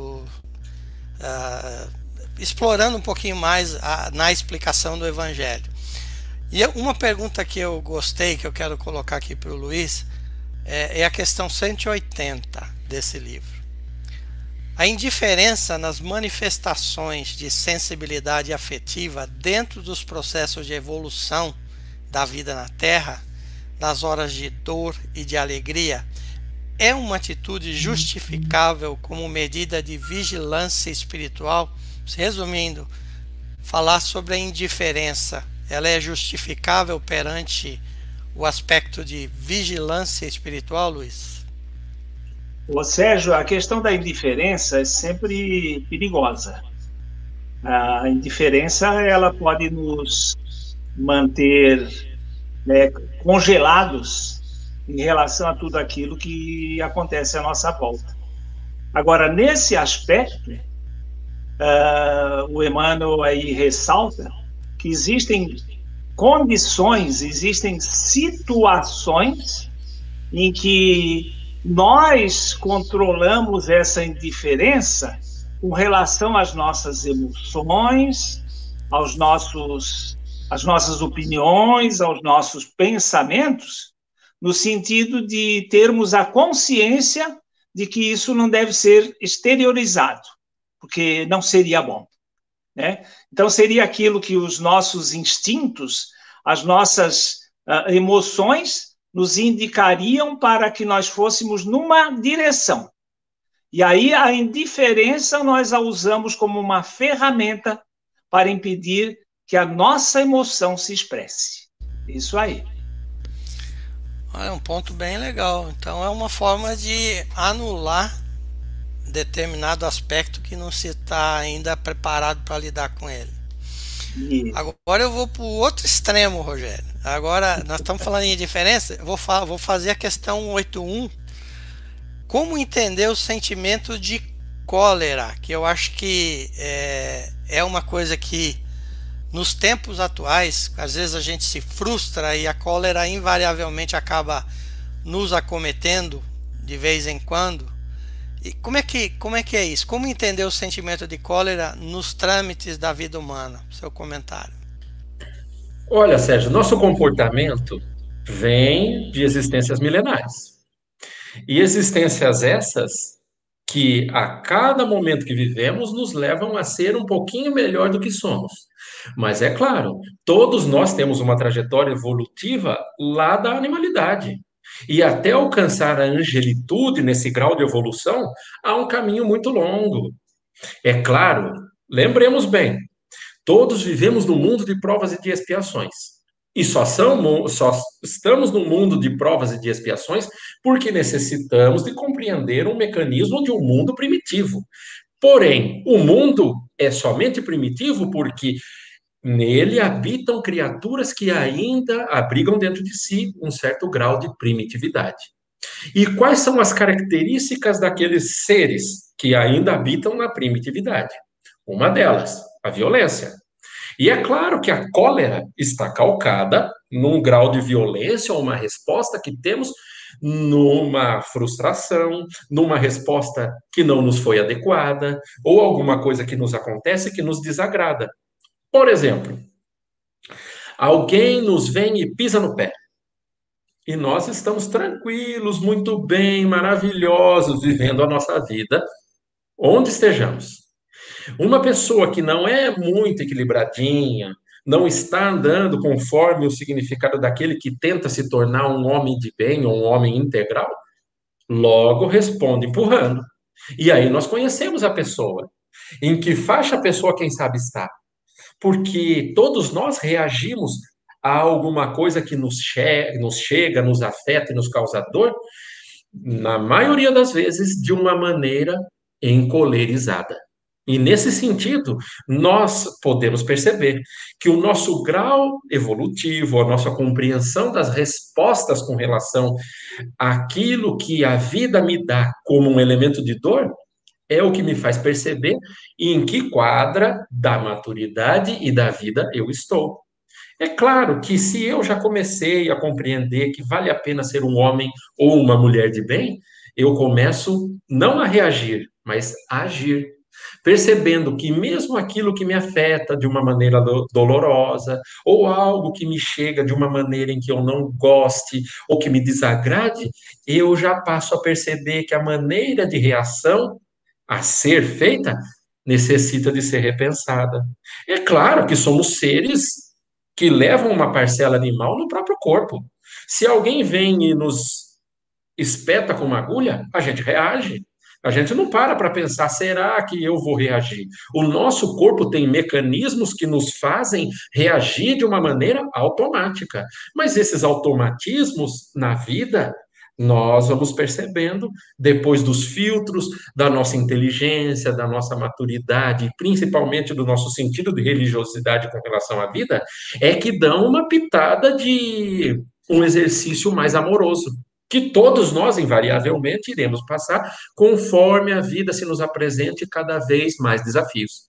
explorando um pouquinho mais na explicação do Evangelho. E uma pergunta que eu gostei, que eu quero colocar aqui para o Luiz, é a questão 180 desse livro. A indiferença nas manifestações de sensibilidade afetiva dentro dos processos de evolução da vida na Terra, nas horas de dor e de alegria, é uma atitude justificável como medida de vigilância espiritual? Resumindo, falar sobre a indiferença, ela é justificável perante o aspecto de vigilância espiritual, Luiz? Ô, Sérgio, a questão da indiferença é sempre perigosa. A indiferença, ela pode nos manter, né, congelados em relação a tudo aquilo que acontece à nossa volta. Agora, nesse aspecto, o Emmanuel aí ressalta que existem condições, existem situações em que nós controlamos essa indiferença com relação às nossas emoções, às nossas opiniões, aos nossos pensamentos, no sentido de termos a consciência de que isso não deve ser exteriorizado, porque não seria bom, né? Então, seria aquilo que os nossos instintos, as nossas emoções nos indicariam para que nós fôssemos numa direção. E aí a indiferença nós a usamos como uma ferramenta para impedir que a nossa emoção se expresse. Isso aí. É um ponto bem legal. Então é uma forma de anular determinado aspecto que não se está ainda preparado para lidar com ele. Agora eu vou para o outro extremo, Rogério. Agora nós estamos falando em diferença, eu vou fazer a questão 81. Como entender o sentimento de cólera, que eu acho que é uma coisa que nos tempos atuais, às vezes a gente se frustra e a cólera invariavelmente acaba nos acometendo de vez em quando. E como é que é isso? Como entender o sentimento de cólera nos trâmites da vida humana? Seu comentário. Olha, Sérgio, nosso comportamento vem de existências milenares. E existências essas que a cada momento que vivemos nos levam a ser um pouquinho melhor do que somos. Mas é claro, todos nós temos uma trajetória evolutiva lá da animalidade. E até alcançar a angelitude nesse grau de evolução, há um caminho muito longo. É claro, lembremos bem, todos vivemos no mundo de provas e de expiações. E só estamos no mundo de provas e de expiações porque necessitamos de compreender um mecanismo de um mundo primitivo. Porém, o mundo é somente primitivo porque nele habitam criaturas que ainda abrigam dentro de si um certo grau de primitividade. E quais são as características daqueles seres que ainda habitam na primitividade? Uma delas, a violência. E é claro que a cólera está calcada num grau de violência ou uma resposta que temos numa frustração, numa resposta que não nos foi adequada, ou alguma coisa que nos acontece que nos desagrada. Por exemplo, alguém nos vem e pisa no pé. E nós estamos tranquilos, muito bem, maravilhosos, vivendo a nossa vida, onde estejamos. Uma pessoa que não é muito equilibradinha, não está andando conforme o significado daquele que tenta se tornar um homem de bem ou um homem integral, logo responde empurrando. E aí nós conhecemos a pessoa. Em que faixa a pessoa, quem sabe, está? Porque todos nós reagimos a alguma coisa que nos chega, nos afeta e nos causa dor, na maioria das vezes, de uma maneira encolerizada. E nesse sentido, nós podemos perceber que o nosso grau evolutivo, a nossa compreensão das respostas com relação àquilo que a vida me dá como um elemento de dor, é o que me faz perceber em que quadra da maturidade e da vida eu estou. É claro que se eu já comecei a compreender que vale a pena ser um homem ou uma mulher de bem, eu começo não a reagir, mas a agir, percebendo que mesmo aquilo que me afeta de uma maneira dolorosa, ou algo que me chega de uma maneira em que eu não goste, ou que me desagrade, eu já passo a perceber que a maneira de reação a ser feita necessita de ser repensada. É claro que somos seres que levam uma parcela animal no próprio corpo. Se alguém vem e nos espeta com uma agulha, a gente reage. A gente não para pensar, será que eu vou reagir? O nosso corpo tem mecanismos que nos fazem reagir de uma maneira automática. Mas esses automatismos na vida, nós vamos percebendo, depois dos filtros da nossa inteligência, da nossa maturidade, principalmente do nosso sentido de religiosidade com relação à vida, é que dão uma pitada de um exercício mais amoroso, que todos nós, invariavelmente, iremos passar conforme a vida se nos apresente cada vez mais desafios.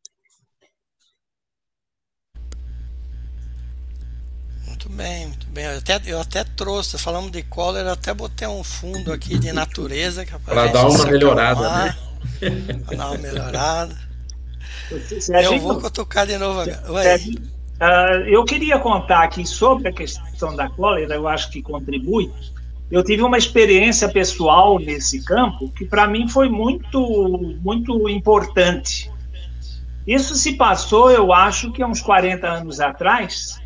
Muito bem, muito bem. Eu até trouxe, falamos de cólera, eu até botei um fundo aqui de natureza para dar uma melhorada, né? Para dar uma melhorada. Sérgio, eu vou cutucar de novo agora. Sérgio, eu queria contar aqui sobre a questão da cólera, eu acho que contribui. Eu tive uma experiência pessoal nesse campo que para mim foi muito, muito importante. Isso se passou, eu acho que há uns 40 anos atrás,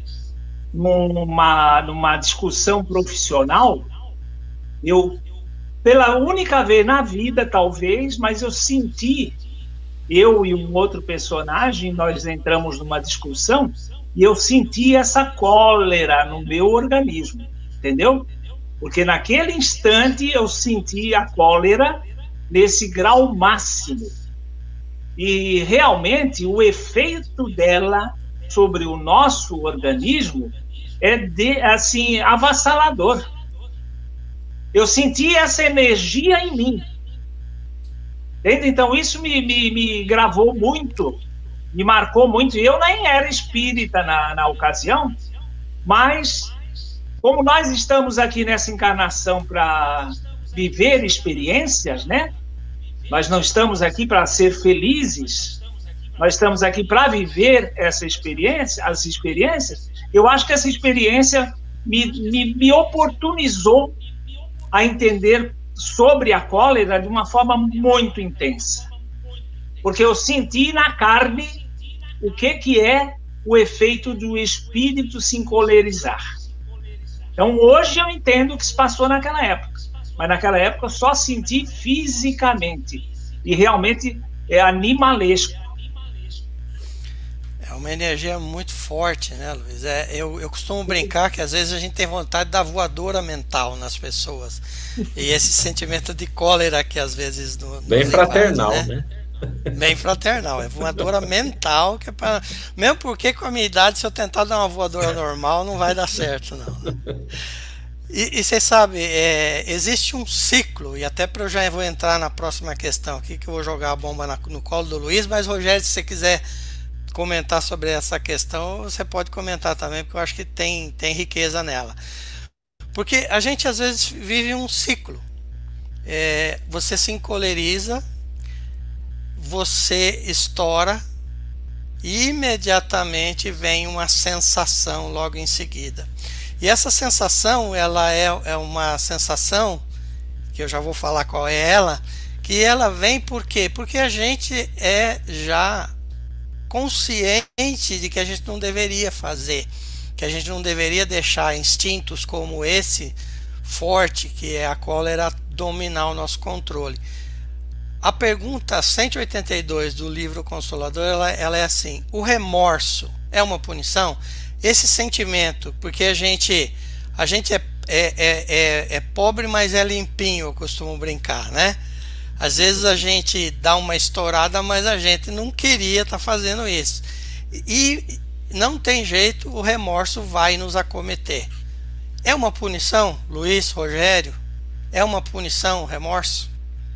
numa discussão profissional. Eu, pela única vez na vida, talvez, mas eu senti, eu e um outro personagem, nós entramos numa discussão e eu senti essa cólera no meu organismo, entendeu? Porque naquele instante eu senti a cólera nesse grau máximo. E realmente o efeito dela sobre o nosso organismo é assim, avassalador. Eu senti essa energia em mim. Entende? Então isso me gravou muito, me marcou muito. Eu nem era espírita na ocasião, mas como nós estamos aqui nessa encarnação para viver experiências, né? Nós não estamos aqui para ser felizes, nós estamos aqui para viver essa experiência, as experiências. Eu acho que essa experiência me oportunizou a entender sobre a cólera de uma forma muito intensa. Porque eu senti na carne o que é o efeito do espírito se encolerizar. Então, hoje eu entendo o que se passou naquela época. Mas naquela época eu só senti fisicamente. E realmente é animalesco. É uma energia muito forte, né, Luiz? Eu costumo brincar que às vezes a gente tem vontade da voadora mental nas pessoas. E esse sentimento de cólera que às vezes... Bem fraternal, né? Bem fraternal, é voadora mental, que é para... Mesmo porque com a minha idade, se eu tentar dar uma voadora normal, não vai dar certo, não. E você sabe, existe um ciclo, e até para eu já vou entrar na próxima questão aqui, que eu vou jogar a bomba no colo do Luiz, mas Rogério, se você quiser comentar sobre essa questão, você pode comentar também, porque eu acho que tem riqueza nela. Porque a gente às vezes vive um ciclo. Você se encoleriza, você estoura e imediatamente vem uma sensação logo em seguida. E essa sensação, ela é uma sensação, que eu já vou falar qual é ela, que ela vem por quê? Porque a gente é já consciente de que a gente não deveria fazer, que a gente não deveria deixar instintos como esse forte, que é a cólera, dominar o nosso controle. A pergunta 182 do livro Consolador, ela é assim: o remorso é uma punição? Esse sentimento, porque a gente é pobre, mas é limpinho, eu costumo brincar, né? Às vezes a gente dá uma estourada, mas a gente não queria estar fazendo isso. E não tem jeito, o remorso vai nos acometer. É uma punição, Luiz, Rogério? É uma punição o remorso?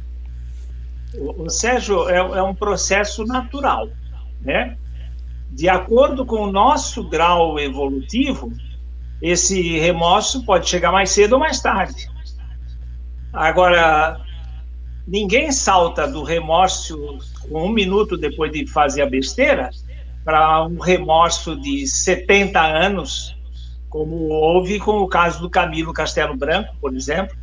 O Sérgio, é um processo natural, né? De acordo com o nosso grau evolutivo, esse remorso pode chegar mais cedo ou mais tarde. Agora, ninguém salta do remorso com 1 minuto depois de fazer a besteira para um remorso de 70 anos, como houve com o caso do Camilo Castelo Branco, por exemplo.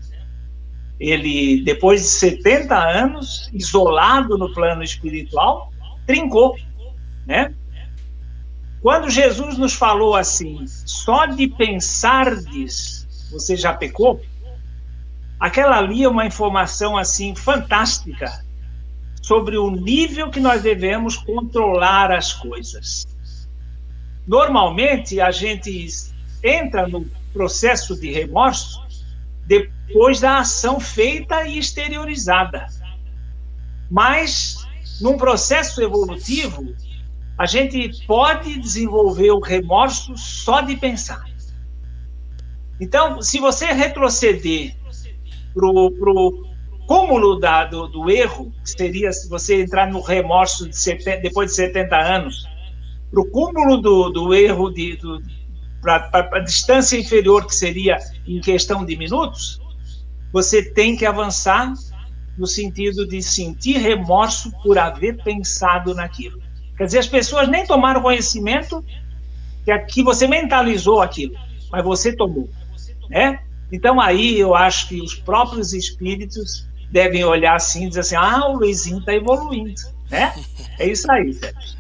Ele, depois de 70 anos, isolado no plano espiritual, trincou, né? Quando Jesus nos falou assim, só de pensardes, você já pecou? Aquela ali é uma informação assim fantástica sobre o nível que nós devemos controlar as coisas. Normalmente, a gente entra no processo de remorso depois da ação feita e exteriorizada. Mas, num processo evolutivo, a gente pode desenvolver o remorso só de pensar. Então, se você retroceder para o cúmulo do erro, que seria se você entrar no remorso depois de 70 anos, para o cúmulo do erro, para a distância inferior, que seria em questão de minutos, você tem que avançar no sentido de sentir remorso por haver pensado naquilo. Quer dizer, as pessoas nem tomaram conhecimento que você mentalizou aquilo, mas você tomou, né? Então, aí eu acho que os próprios espíritos devem olhar assim e dizer assim, o Luizinho está evoluindo, né? É isso aí, Sérgio.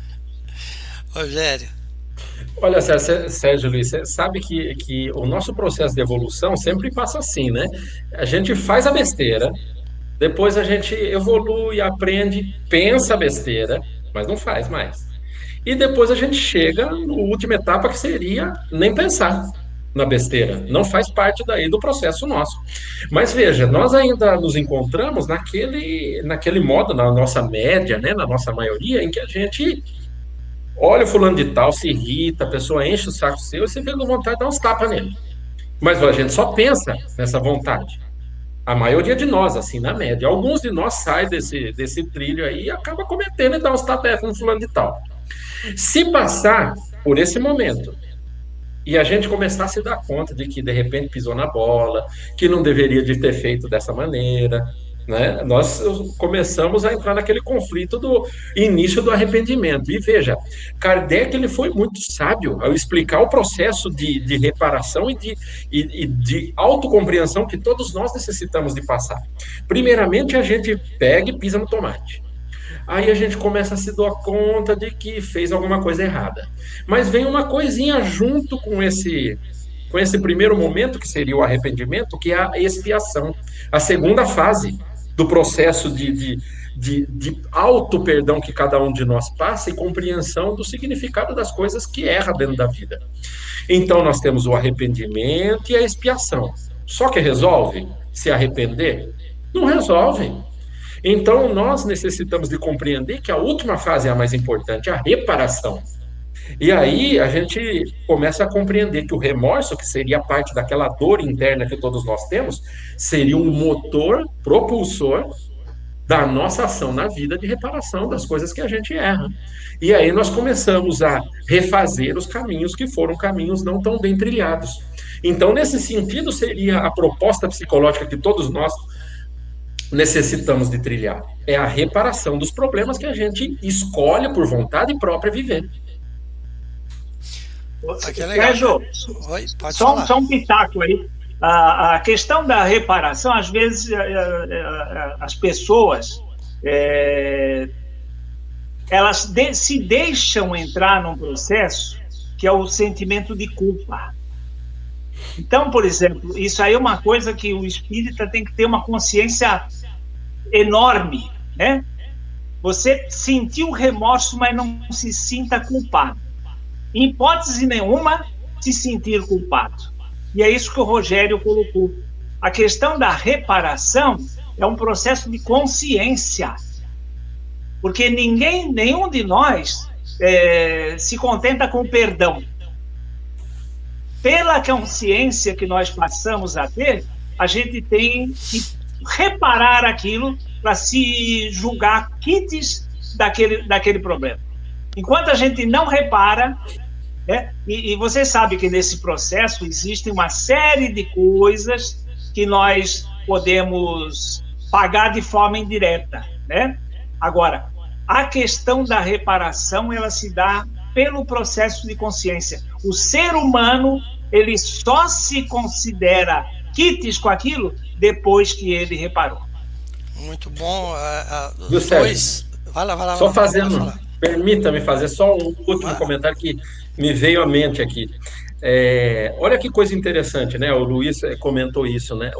Rogério. Olha, Sérgio Luiz, você sabe que o nosso processo de evolução sempre passa assim, né? A gente faz a besteira, depois a gente evolui, aprende, pensa a besteira, mas não faz mais. E depois a gente chega na última etapa, que seria nem pensar na besteira. Não faz parte daí do processo nosso. Mas veja, nós ainda nos encontramos naquele modo, na nossa média, né, na nossa maioria, em que a gente olha o fulano de tal, se irrita, a pessoa enche o saco seu e você fica com vontade de dar uns tapas nele. Mas a gente só pensa nessa vontade. A maioria de nós, assim, na média. Alguns de nós saem desse trilho aí e acaba cometendo e dá uns tapas no fulano de tal. Se passar por esse momento e a gente começar a se dar conta de que de repente pisou na bola, que não deveria de ter feito dessa maneira, né? Nós começamos a entrar naquele conflito do início do arrependimento. E veja, Kardec ele foi muito sábio ao explicar o processo de reparação e de autocompreensão que todos nós necessitamos de passar. Primeiramente, a gente pega e pisa no tomate. Aí a gente começa a se dar conta de que fez alguma coisa errada. Mas vem uma coisinha junto com esse primeiro momento, que seria o arrependimento, que é a expiação. A segunda fase do processo de auto-perdão que cada um de nós passa e compreensão do significado das coisas que erra dentro da vida. Então, nós temos o arrependimento e a expiação. Só que resolve se arrepender? Não resolve. Então, nós necessitamos de compreender que a última fase é a mais importante, a reparação. E aí, a gente começa a compreender que o remorso, que seria parte daquela dor interna que todos nós temos, seria um motor propulsor da nossa ação na vida de reparação das coisas que a gente erra. E aí nós começamos a refazer os caminhos que foram caminhos não tão bem trilhados. Então, nesse sentido, seria a proposta psicológica que todos nós necessitamos de trilhar. É a reparação dos problemas que a gente escolhe por vontade própria viver. Sérgio, só um pitaco aí. A questão da reparação, às vezes, as pessoas elas se deixam entrar num processo que é o sentimento de culpa. Então, por exemplo, isso aí é uma coisa que o espírita tem que ter uma consciência enorme, né? Você sentiu remorso, mas não se sinta culpado. Em hipótese nenhuma, se sentir culpado. E é isso que o Rogério colocou. A questão da reparação é um processo de consciência. Porque nenhum de nós se contenta com o perdão. Pela consciência que nós passamos a ter, a gente tem que reparar aquilo para se julgar quites daquele problema. Enquanto a gente não repara, né, e você sabe que nesse processo existe uma série de coisas que nós podemos pagar de forma indireta, né? Agora, a questão da reparação, ela se dá pelo processo de consciência. O ser humano, ele só se considera quites com aquilo depois que ele reparou. Muito bom. Os dois... Vai lá. Só fazendo... Permita-me fazer só um último comentário que me veio à mente aqui. Olha que coisa interessante, né? O Luiz comentou isso, né?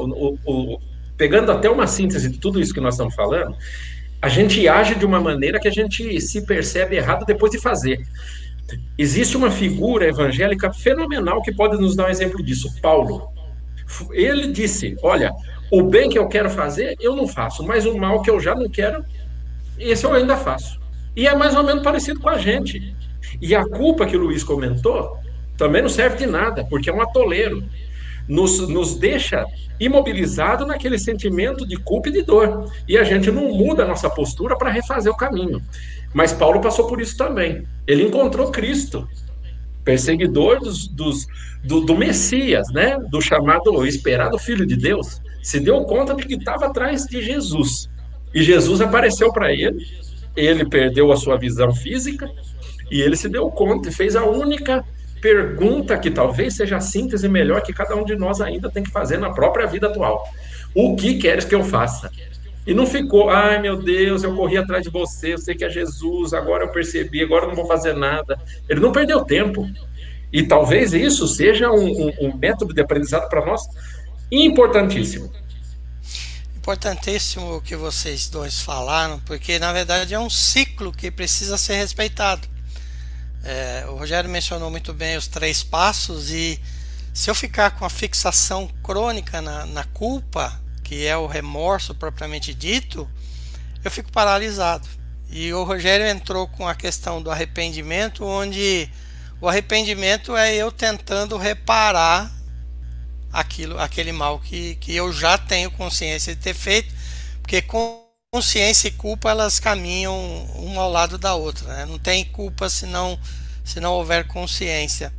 Pegando até uma síntese de tudo isso que nós estamos falando, a gente age de uma maneira que a gente se percebe errado depois de fazer. Existe uma figura evangélica fenomenal que pode nos dar um exemplo disso, Paulo. Ele disse, olha, o bem que eu quero fazer, eu não faço, mas o mal que eu já não quero, esse eu ainda faço. E é mais ou menos parecido com a gente. E a culpa que o Luiz comentou também não serve de nada, porque é um atoleiro. Nos deixa imobilizado naquele sentimento de culpa e de dor. E a gente não muda a nossa postura para refazer o caminho. Mas Paulo passou por isso também. Ele encontrou Cristo, perseguidor do Messias, né? Do chamado esperado Filho de Deus. Se deu conta de que estava atrás de Jesus. E Jesus apareceu para ele. Ele perdeu a sua visão física e ele se deu conta e fez a única pergunta que talvez seja a síntese melhor que cada um de nós ainda tem que fazer na própria vida atual. O que queres que eu faça? E não ficou, ai meu Deus, eu corri atrás de você, eu sei que é Jesus, agora eu percebi, agora eu não vou fazer nada. Ele não perdeu tempo. E talvez isso seja um método de aprendizado para nós importantíssimo. Importantíssimo o que vocês dois falaram, porque na verdade é um ciclo que precisa ser respeitado. O Rogério mencionou muito bem os 3 passos, e se eu ficar com a fixação crônica na culpa, que é o remorso propriamente dito, eu fico paralisado. E o Rogério entrou com a questão do arrependimento, onde o arrependimento é eu tentando reparar aquele mal que eu já tenho consciência de ter feito, porque consciência e culpa, elas caminham uma ao lado da outra, né? Não tem culpa se não houver consciência.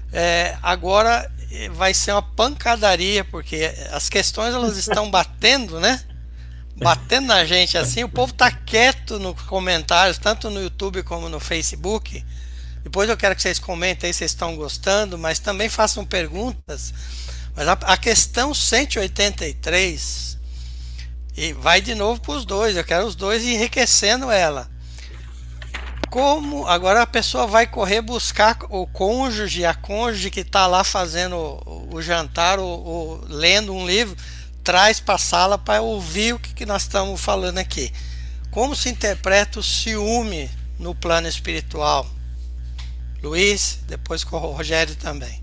Agora vai ser uma pancadaria, porque as questões elas estão batendo, né? Batendo na gente assim. O povo tá quieto nos comentários, tanto no YouTube como no Facebook. Depois eu quero que vocês comentem aí se vocês estão gostando, mas também façam perguntas. Mas a questão 183, e vai de novo para os dois, eu quero os dois enriquecendo ela. Como agora a pessoa vai correr buscar o cônjuge, a cônjuge que está lá fazendo o jantar ou lendo um livro, traz para a sala para ouvir o que nós estamos falando aqui. Como se interpreta o ciúme no plano espiritual? Luiz, depois com o Rogério também.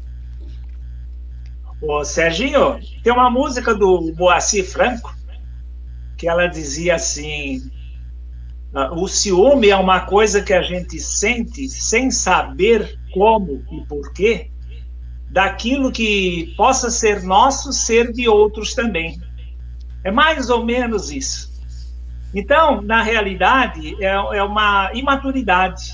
Ô, Serginho, tem uma música do Moacir Franco que ela dizia assim: o ciúme é uma coisa que a gente sente sem saber como e porquê, daquilo que possa ser nosso, ser de outros também. É mais ou menos isso. Então, na realidade, é uma imaturidade.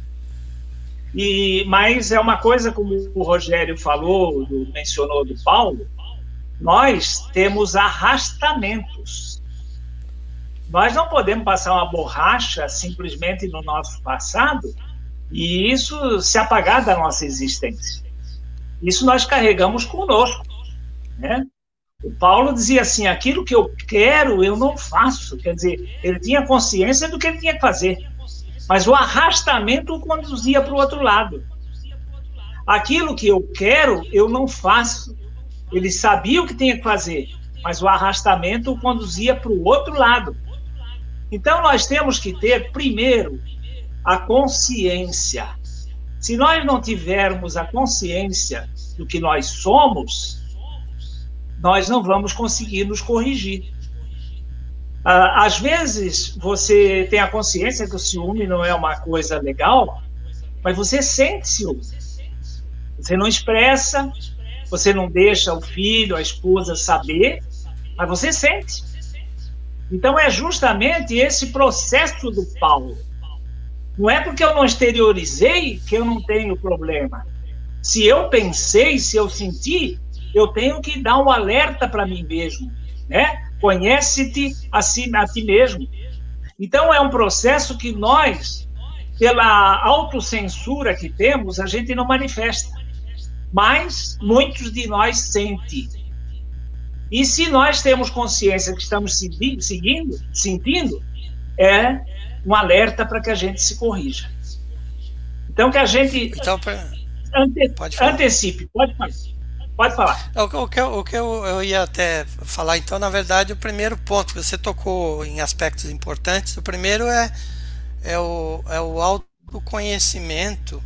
Mas é uma coisa, como o Rogério falou, mencionou do Paulo, nós temos arrastamentos. Nós não podemos passar uma borracha simplesmente no nosso passado e isso se apagar da nossa existência. Isso nós carregamos conosco, né? O Paulo dizia assim, aquilo que eu quero, eu não faço. Quer dizer, ele tinha consciência do que ele tinha que fazer. mas o arrastamento o conduzia para o outro lado. Aquilo que eu quero, eu não faço. Ele sabia o que tinha que fazer, mas o arrastamento o conduzia para o outro lado. Então, nós temos que ter, primeiro, a consciência. Se nós não tivermos a consciência do que nós somos, nós não vamos conseguir nos corrigir. Às vezes, você tem a consciência que o ciúme não é uma coisa legal, mas você sente ciúme. Você não expressa, você não deixa o filho, a esposa saber, mas você sente. Então, é justamente esse processo do Paulo. Não é porque eu não exteriorizei que eu não tenho problema. Se eu pensei, se eu senti, eu tenho que dar um alerta para mim mesmo, né? Conhece-te a ti mesmo. Então, é um processo que nós, pela autocensura que temos, a gente não manifesta. Mas muitos de nós sentem. E se nós temos consciência que estamos sentindo, é um alerta para que a gente se corrija. Então, que a gente antecipe. Pode falar. O que eu ia até falar, então, na verdade, o primeiro ponto, você tocou em aspectos importantes. O primeiro é o autoconhecimento.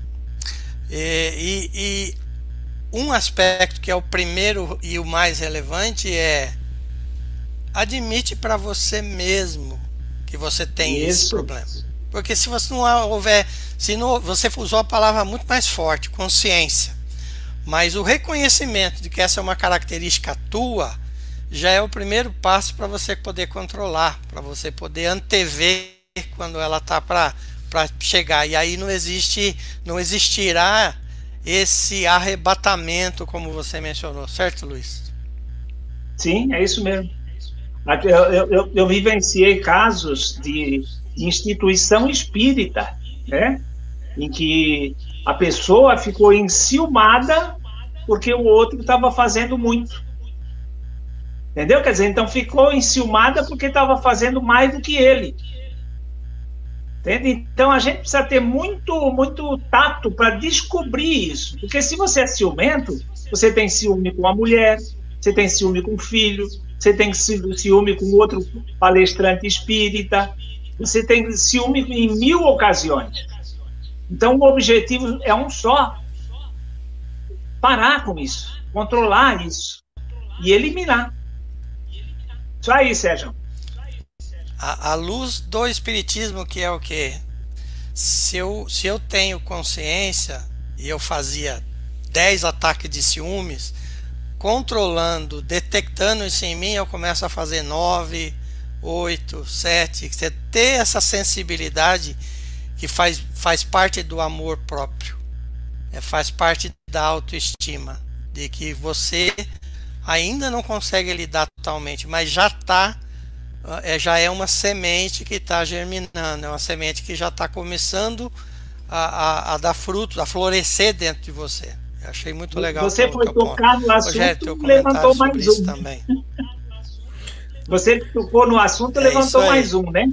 E um aspecto que é o primeiro e o mais relevante é: admite para você mesmo que você tem esse problema. Porque se você não houver, você usou a palavra muito mais forte, consciência. Mas o reconhecimento de que essa é uma característica tua já é o primeiro passo para você poder controlar, para você poder antever quando ela está para chegar. E aí não existirá esse arrebatamento, como você mencionou, certo, Luiz? Sim, é isso mesmo. Eu vivenciei casos de instituição espírita, né? Em que a pessoa ficou enciumada porque o outro estava fazendo muito. Entendeu? Quer dizer, então ficou enciumada porque estava fazendo mais do que ele. Entende? Então a gente precisa ter muito tato para descobrir isso. Porque se você é ciumento, você tem ciúme com a mulher, você tem ciúme com o filho, você tem ciúme com outro palestrante espírita, você tem ciúme em 1000 ocasiões. Então, o objetivo é um só: parar com isso, controlar isso e eliminar. Isso aí, Sérgio. A luz do Espiritismo, que é o quê? Se eu tenho consciência e eu fazia 10 ataques de ciúmes, controlando, detectando isso em mim, eu começo a fazer 9, 8, 7. Você ter essa sensibilidade que faz parte do amor próprio, faz parte da autoestima, de que você ainda não consegue lidar totalmente, mas já é uma semente que está germinando, é uma semente que já está começando a dar frutos, a florescer dentro de você. Eu achei muito legal. Você foi tocar no assunto, levantou mais um. Também. Você tocou no assunto, levantou mais um, né?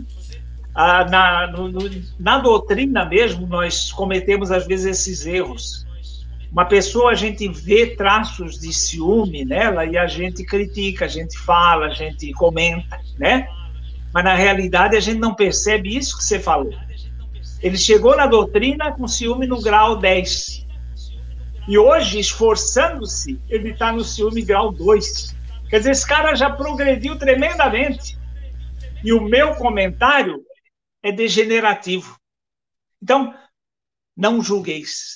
Na doutrina mesmo, nós cometemos às vezes esses erros. Uma pessoa, a gente vê traços de ciúme nela e a gente critica, a gente fala, a gente comenta, né? Mas na realidade a gente não percebe isso que você falou. Ele chegou na doutrina com ciúme no grau 10. E hoje, esforçando-se, ele está no ciúme grau 2. Quer dizer, esse cara já progrediu tremendamente. E o meu comentário é degenerativo. Então, não julgueis.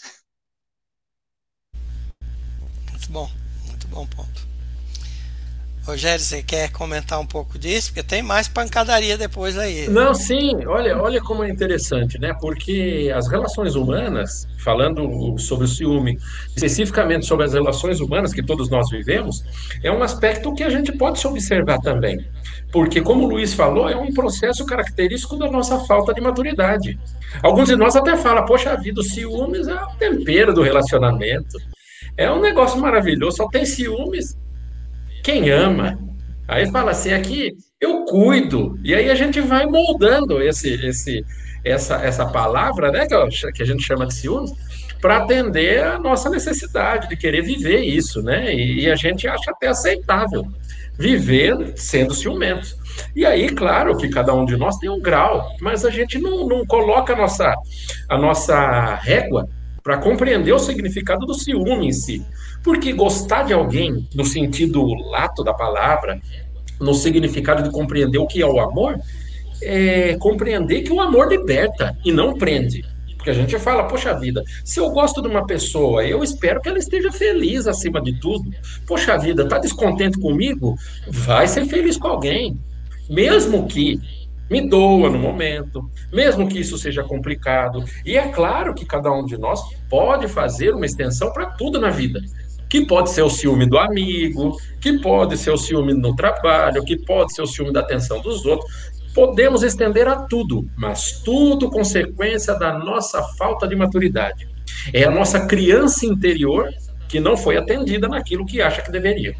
Muito bom ponto. Rogério, você quer comentar um pouco disso? Porque tem mais pancadaria depois aí. Não, sim, olha como é interessante, né? Porque as relações humanas, falando sobre o ciúme, especificamente sobre as relações humanas que todos nós vivemos, é um aspecto que a gente pode se observar também. Porque, como o Luiz falou, é um processo característico da nossa falta de maturidade. Alguns de nós até falam: poxa vida, o ciúmes é o tempero do relacionamento. É um negócio maravilhoso, só tem ciúmes quem ama. Aí fala assim, aqui eu cuido. E aí a gente vai moldando essa palavra, né, que a gente chama de ciúmes, para atender a nossa necessidade de querer viver isso, né? E a gente acha até aceitável viver sendo ciumento. E aí, claro que cada um de nós tem um grau, mas a gente não coloca a nossa régua para compreender o significado do ciúme em si. Porque gostar de alguém, no sentido lato da palavra, no significado de compreender o que é o amor, é compreender que o amor liberta e não prende. Porque a gente fala, poxa vida, se eu gosto de uma pessoa, eu espero que ela esteja feliz acima de tudo. Poxa vida, tá descontente comigo? Vai ser feliz com alguém. Mesmo que me doa no momento, mesmo que isso seja complicado. E é claro que cada um de nós pode fazer uma extensão para tudo na vida. Que pode ser o ciúme do amigo, que pode ser o ciúme no trabalho, que pode ser o ciúme da atenção dos outros. Podemos estender a tudo, mas tudo consequência da nossa falta de maturidade. É a nossa criança interior que não foi atendida naquilo que acha que deveria.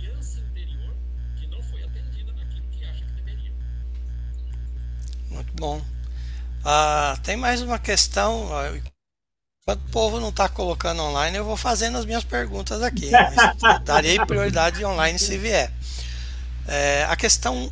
Muito bom. Tem mais uma questão. Enquanto o povo não está colocando online, eu vou fazendo as minhas perguntas aqui. Mas darei prioridade online se vier. A questão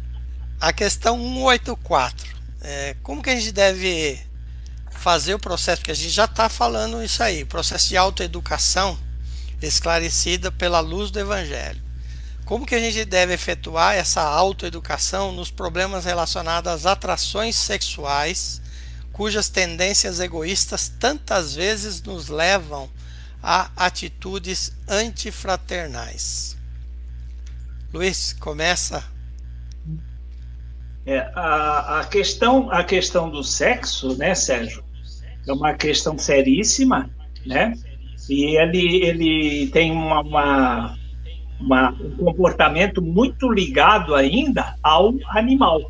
184. Como que a gente deve fazer o processo? Porque a gente já está falando isso aí. O processo de autoeducação esclarecida pela luz do Evangelho. Como que a gente deve efetuar essa autoeducação nos problemas relacionados às atrações sexuais, cujas tendências egoístas tantas vezes nos levam a atitudes antifraternais? Luiz, começa. A questão do sexo, né, Sérgio, é uma questão seríssima, né? E ele tem um comportamento muito ligado ainda ao animal.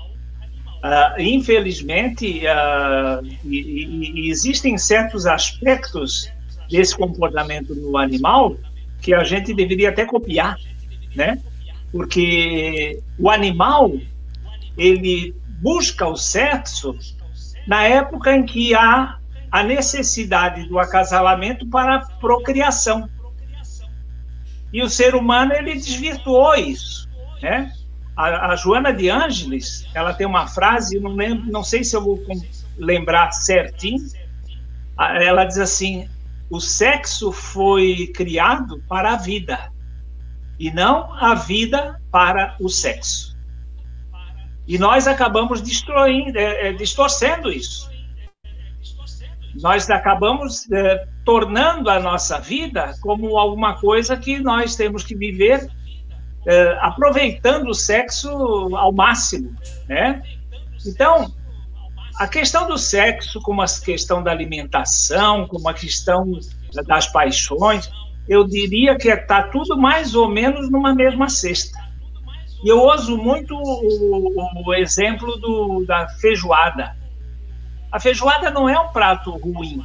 Infelizmente, existem certos aspectos desse comportamento no animal que a gente deveria até copiar, né? Porque o animal, ele busca o sexo na época em que há a necessidade do acasalamento para a procriação. E o ser humano, ele desvirtuou isso, né? A Joana de Ângeles, ela tem uma frase, não sei se eu vou lembrar certinho, ela diz assim: o sexo foi criado para a vida, e não a vida para o sexo. E nós acabamos distorcendo isso. Nós acabamos tornando a nossa vida como alguma coisa que nós temos que viver aproveitando o sexo ao máximo, né? Então, a questão do sexo, como a questão da alimentação, como a questão das paixões, eu diria que está tudo mais ou menos numa mesma cesta. E eu uso muito o exemplo da feijoada. A feijoada não é um prato ruim.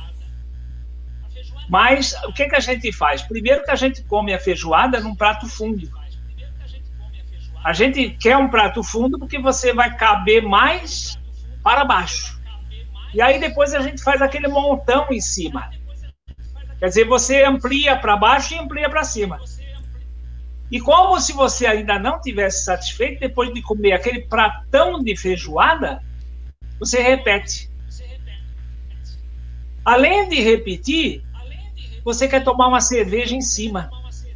Mas o que a gente faz? Primeiro que a gente come a feijoada num prato fundo. A gente quer um prato fundo porque você vai caber mais para baixo. E aí depois a gente faz aquele montão em cima. Quer dizer, você amplia para baixo e amplia para cima. E como se você ainda não tivesse satisfeito, depois de comer aquele pratão de feijoada, você repete. Além de repetir, você quer tomar uma cerveja em cima.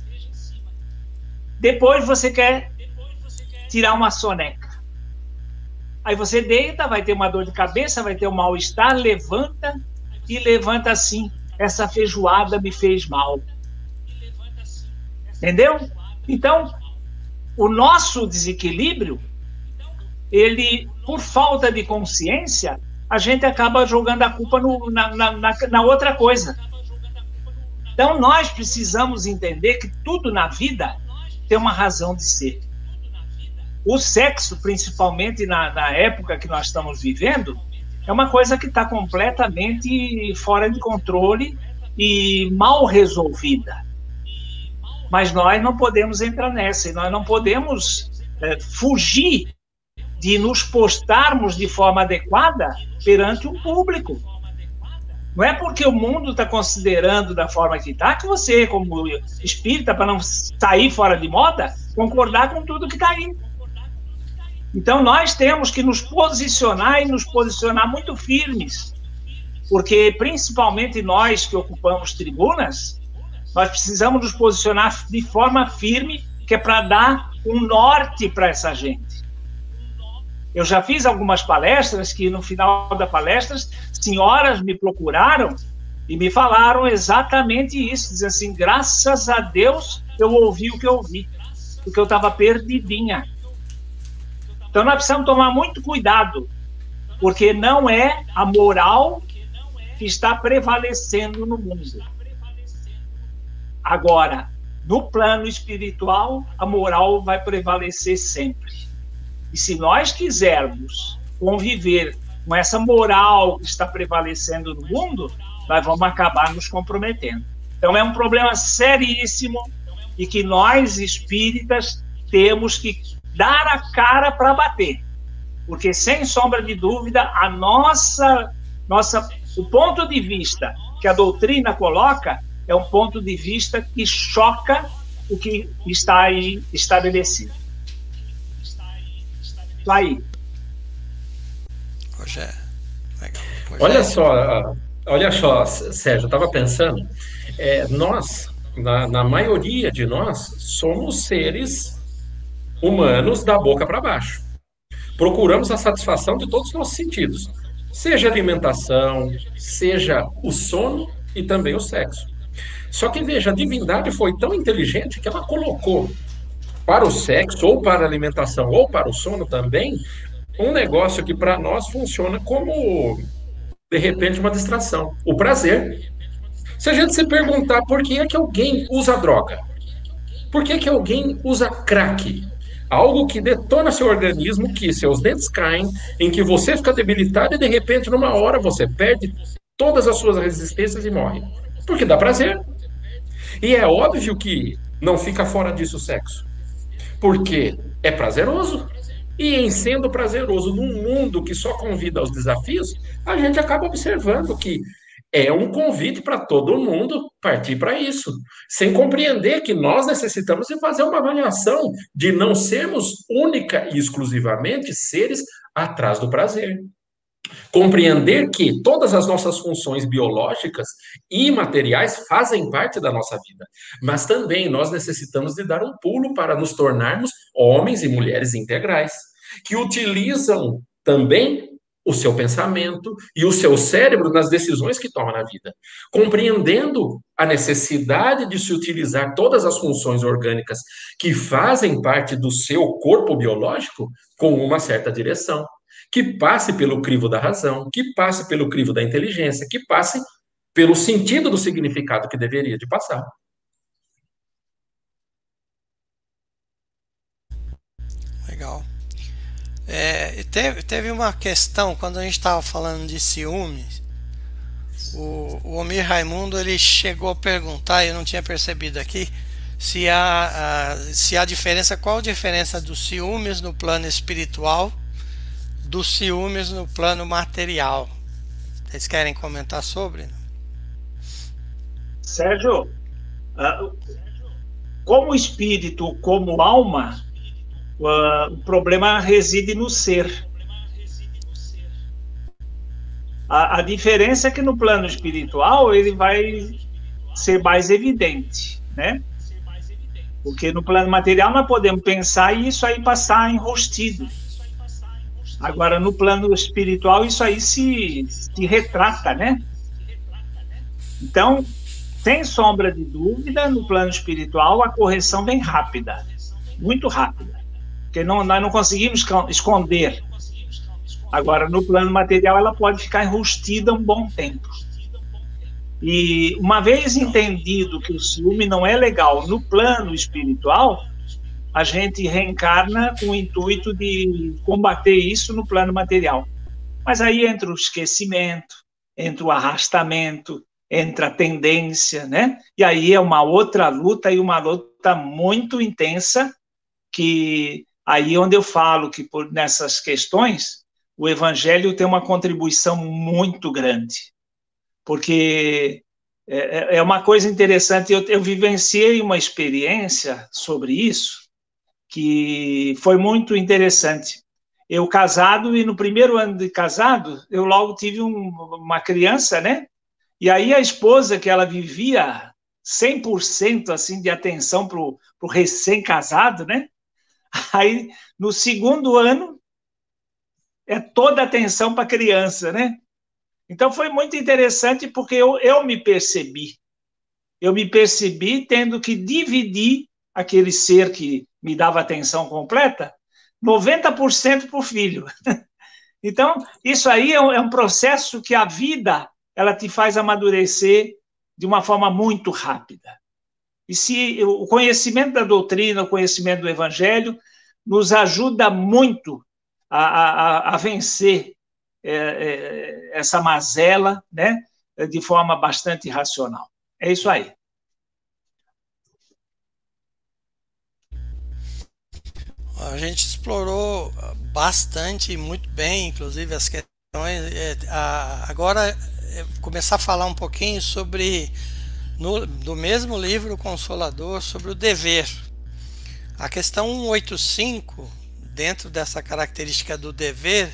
Depois você quer tirar uma soneca. Aí você deita, vai ter uma dor de cabeça, vai ter um mal-estar, levanta e levanta assim: essa feijoada me fez mal. Entendeu? Então, o nosso desequilíbrio, ele, por falta de consciência, a gente acaba jogando a culpa na outra coisa. Então, nós precisamos entender que tudo na vida tem uma razão de ser. O sexo, principalmente na época que nós estamos vivendo, é uma coisa que está completamente fora de controle e mal resolvida. Mas nós não podemos entrar nessa, e nós não podemos fugir de nos postarmos de forma adequada perante o público. Não é porque o mundo está considerando da forma que está, que você, como espírita, para não sair fora de moda, concordar com tudo que está aí. Então, nós temos que nos posicionar e nos posicionar muito firmes, porque, principalmente nós que ocupamos tribunas, nós precisamos nos posicionar de forma firme, que é para dar um norte para essa gente. Eu já fiz algumas palestras que, no final das palestras, senhoras me procuraram e me falaram exatamente isso, dizendo assim, graças a Deus eu ouvi o que eu ouvi, porque eu estava perdidinha. Então, nós precisamos tomar muito cuidado, porque não é a moral que está prevalecendo no mundo. Agora, no plano espiritual, a moral vai prevalecer sempre. E se nós quisermos conviver com essa moral que está prevalecendo no mundo, nós vamos acabar nos comprometendo. Então, é um problema seríssimo e que nós, espíritas, temos que dar a cara para bater. Porque, sem sombra de dúvida, o ponto de vista que a doutrina coloca é um ponto de vista que choca o que está aí estabelecido. Isso aí. Rogério, legal. Olha só, Sérgio, eu estava pensando, nós, na maioria de nós, somos seres humanos da boca para baixo. Procuramos a satisfação de todos os nossos sentidos, seja a alimentação, seja o sono e também o sexo. Só que, veja, a divindade foi tão inteligente que ela colocou para o sexo, ou para a alimentação, ou para o sono também, um negócio que para nós funciona como, de repente, uma distração. O prazer. Se a gente se perguntar por que é que alguém usa droga, por que é que alguém usa crack, algo que detona seu organismo, que seus dentes caem, em que você fica debilitado e, de repente, numa hora, você perde todas as suas resistências e morre. Porque dá prazer. E é óbvio que não fica fora disso o sexo. Porque é prazeroso. E em sendo prazeroso num mundo que só convida aos desafios, a gente acaba observando que é um convite para todo mundo partir para isso, sem compreender que nós necessitamos de fazer uma avaliação de não sermos única e exclusivamente seres atrás do prazer. Compreender que todas as nossas funções biológicas e materiais fazem parte da nossa vida, mas também nós necessitamos de dar um pulo para nos tornarmos homens e mulheres integrais, que utilizam também o seu pensamento e o seu cérebro nas decisões que toma na vida, compreendendo a necessidade de se utilizar todas as funções orgânicas que fazem parte do seu corpo biológico com uma certa direção, que passe pelo crivo da razão, que passe pelo crivo da inteligência, que passe pelo sentido do significado que deveria de passar. Legal. Teve uma questão, quando a gente estava falando de ciúmes, o Omir Raimundo ele chegou a perguntar, eu não tinha percebido aqui, se há diferença, qual a diferença dos ciúmes no plano espiritual dos ciúmes no plano material. Vocês querem comentar sobre? Sérgio, como espírito, como alma, o problema reside no ser. A diferença é que no plano espiritual ele vai ser mais evidente, né? Porque no plano material nós podemos pensar e isso aí passar enrostido. Agora, no plano espiritual, isso aí se retrata, né? Então, sem sombra de dúvida, no plano espiritual, a correção vem rápida, muito rápida. Porque nós não conseguimos esconder. Agora, no plano material, ela pode ficar enrustida um bom tempo. E uma vez entendido que o ciúme não é legal no plano espiritual, a gente reencarna com o intuito de combater isso no plano material. Mas aí entra o esquecimento, entra o arrastamento, entra a tendência, né? E aí é uma outra luta, e uma luta muito intensa, que aí onde eu falo que nessas questões o Evangelho tem uma contribuição muito grande, porque é uma coisa interessante. Eu vivenciei uma experiência sobre isso que foi muito interessante. Eu casado, e no primeiro ano de casado, eu logo tive uma criança, né? E aí a esposa, que ela vivia 100% assim, de atenção para o recém-casado, né? Aí, no segundo ano, é toda atenção para a criança, né? Então, foi muito interessante, porque eu me percebi. Eu me percebi tendo que dividir aquele ser que me dava atenção completa, 90% para o filho. Então, isso aí é um processo que a vida ela te faz amadurecer de uma forma muito rápida. E se o conhecimento da doutrina, o conhecimento do Evangelho, nos ajuda muito a vencer essa mazela, né, de forma bastante racional. É isso aí. A gente explorou bastante, muito bem, inclusive as questões. Agora, começar a falar um pouquinho sobre, do mesmo livro Consolador, sobre o dever. A questão 185, dentro dessa característica do dever,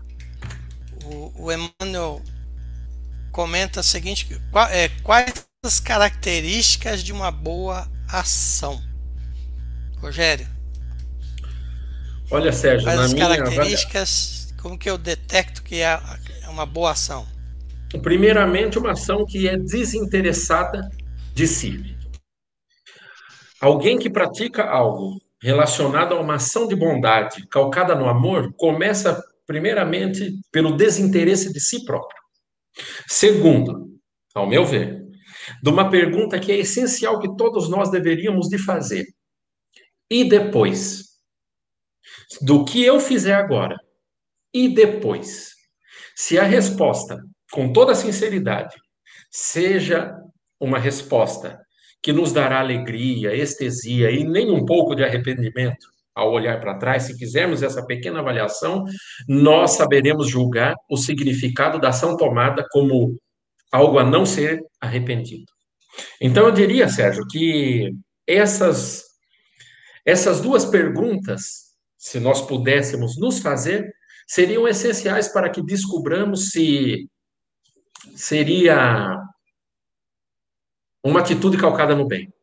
o Emmanuel comenta a seguinte: quais as características de uma boa ação? Rogério. Olha, Sérgio, quais as características, como que eu detecto que é uma boa ação? Primeiramente, uma ação que é desinteressada de si. Alguém que pratica algo relacionado a uma ação de bondade, calcada no amor, começa primeiramente pelo desinteresse de si próprio. Segundo, ao meu ver, de uma pergunta que é essencial que todos nós deveríamos de fazer. E depois? Do que eu fizer agora? E depois? Se a resposta, com toda sinceridade, seja uma resposta que nos dará alegria, estesia e nem um pouco de arrependimento ao olhar para trás, se fizermos essa pequena avaliação, nós saberemos julgar o significado da ação tomada como algo a não ser arrependido. Então, eu diria, Sérgio, que essas duas perguntas, se nós pudéssemos nos fazer, seriam essenciais para que descubramos se seria uma atitude calcada no bem.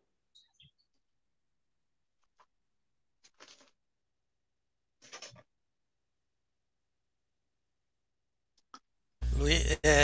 Luiz,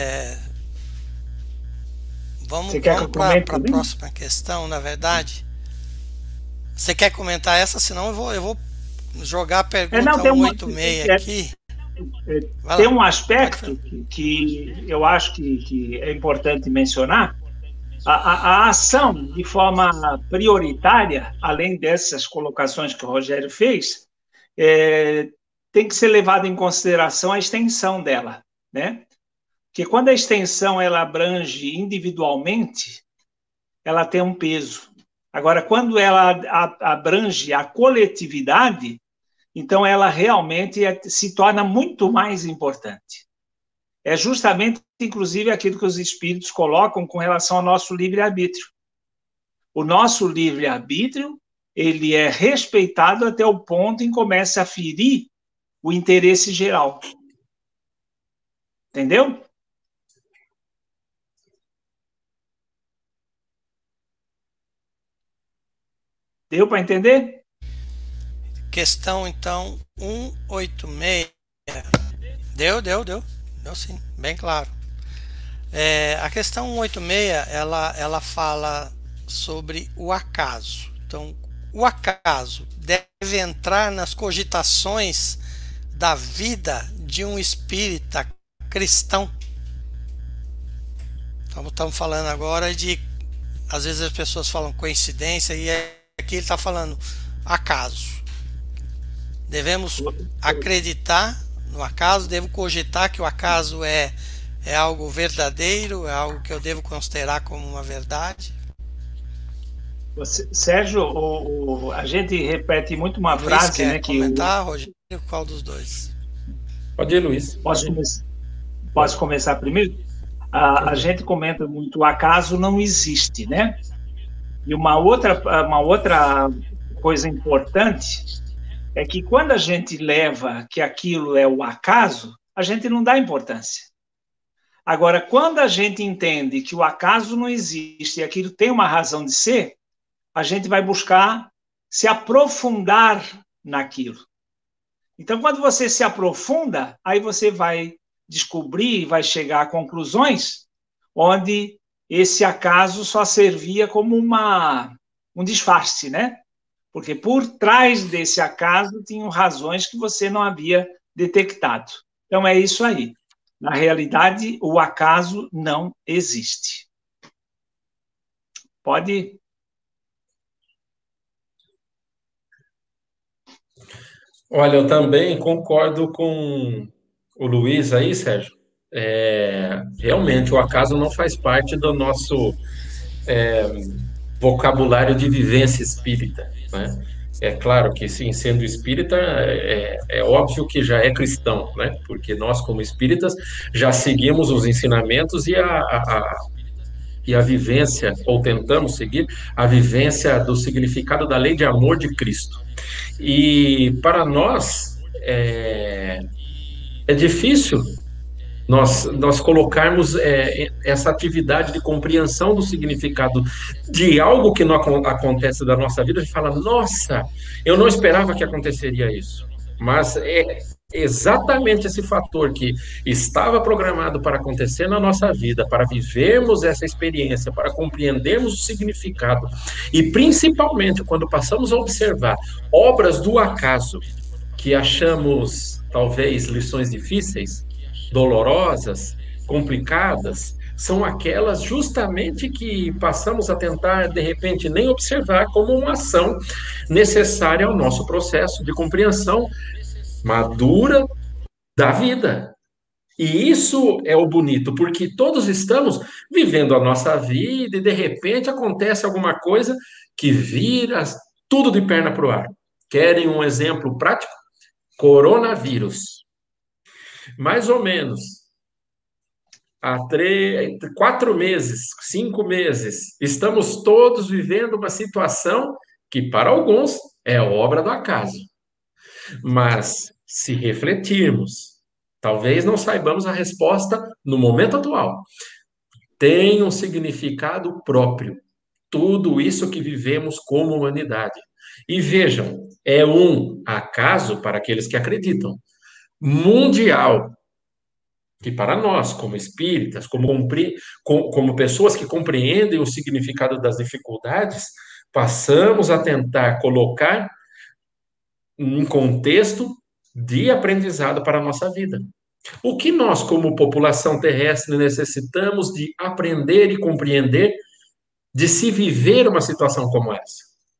vamos para a próxima questão, na verdade. Você quer comentar essa? Senão eu vou jogar a pergunta 186 aqui. Tem um aspecto que eu acho que é importante mencionar. A ação, de forma prioritária, além dessas colocações que o Rogério fez, tem que ser levada em consideração a extensão dela, né? Porque quando a extensão ela abrange individualmente, ela tem um peso. Agora, quando ela abrange a coletividade, então ela realmente se torna muito mais importante. É justamente, inclusive, aquilo que os espíritos colocam com relação ao nosso livre-arbítrio. O nosso livre-arbítrio, ele é respeitado até o ponto em que começa a ferir o interesse geral. Entendeu? Deu para entender? Questão, então, 186. Deu sim, bem claro. A questão 186, ela fala sobre o acaso. Então, o acaso deve entrar nas cogitações da vida de um espírita cristão. Então, estamos falando agora de, às vezes as pessoas falam coincidência, e aqui ele está falando acaso. Devemos acreditar no acaso, devo cogitar que o acaso é algo verdadeiro, é algo que eu devo considerar como uma verdade. Sérgio, a gente repete muito uma Luiz frase, quer né? comentar, Rogério? Qual dos dois? Pode ir, Luiz. Posso começar primeiro? A gente comenta muito, o acaso não existe, né? E uma outra coisa importante é que quando a gente leva que aquilo é o acaso, a gente não dá importância. Agora, quando a gente entende que o acaso não existe e aquilo tem uma razão de ser, a gente vai buscar se aprofundar naquilo. Então, quando você se aprofunda, aí você vai descobrir, vai chegar a conclusões onde esse acaso só servia como um disfarce, né? Porque por trás desse acaso tinham razões que você não havia detectado. Então, é isso aí. Na realidade, o acaso não existe. Pode. Olha, eu também concordo com o Luiz aí, Sérgio. Realmente, o acaso não faz parte do nosso vocabulário de vivência espírita, né? É claro que, sim, sendo espírita, é óbvio que já é cristão, né? Porque nós, como espíritas, já seguimos os ensinamentos e a vivência, ou tentamos seguir, a vivência do significado da lei de amor de Cristo. E para nós, é difícil nós colocarmos essa atividade de compreensão do significado de algo que não acontece da nossa vida e fala, nossa, eu não esperava que aconteceria isso. Mas é exatamente esse fator que estava programado para acontecer na nossa vida, para vivermos essa experiência, para compreendermos o significado e principalmente quando passamos a observar obras do acaso que achamos talvez lições difíceis, dolorosas, complicadas, são aquelas justamente que passamos a tentar, de repente, nem observar como uma ação necessária ao nosso processo de compreensão madura da vida. E isso é o bonito, porque todos estamos vivendo a nossa vida e, de repente, acontece alguma coisa que vira tudo de perna para o ar. Querem um exemplo prático? Coronavírus. Mais ou menos há 4 meses, 5 meses, estamos todos vivendo uma situação que, para alguns, é obra do acaso. Mas, se refletirmos, talvez não saibamos a resposta no momento atual. Tem um significado próprio. Tudo isso que vivemos como humanidade. E vejam, é um acaso para aqueles que acreditam. Mundial, que para nós, como espíritas, como pessoas que compreendem o significado das dificuldades, passamos a tentar colocar um contexto de aprendizado para a nossa vida. O que nós, como população terrestre, necessitamos de aprender e compreender de se viver uma situação como essa?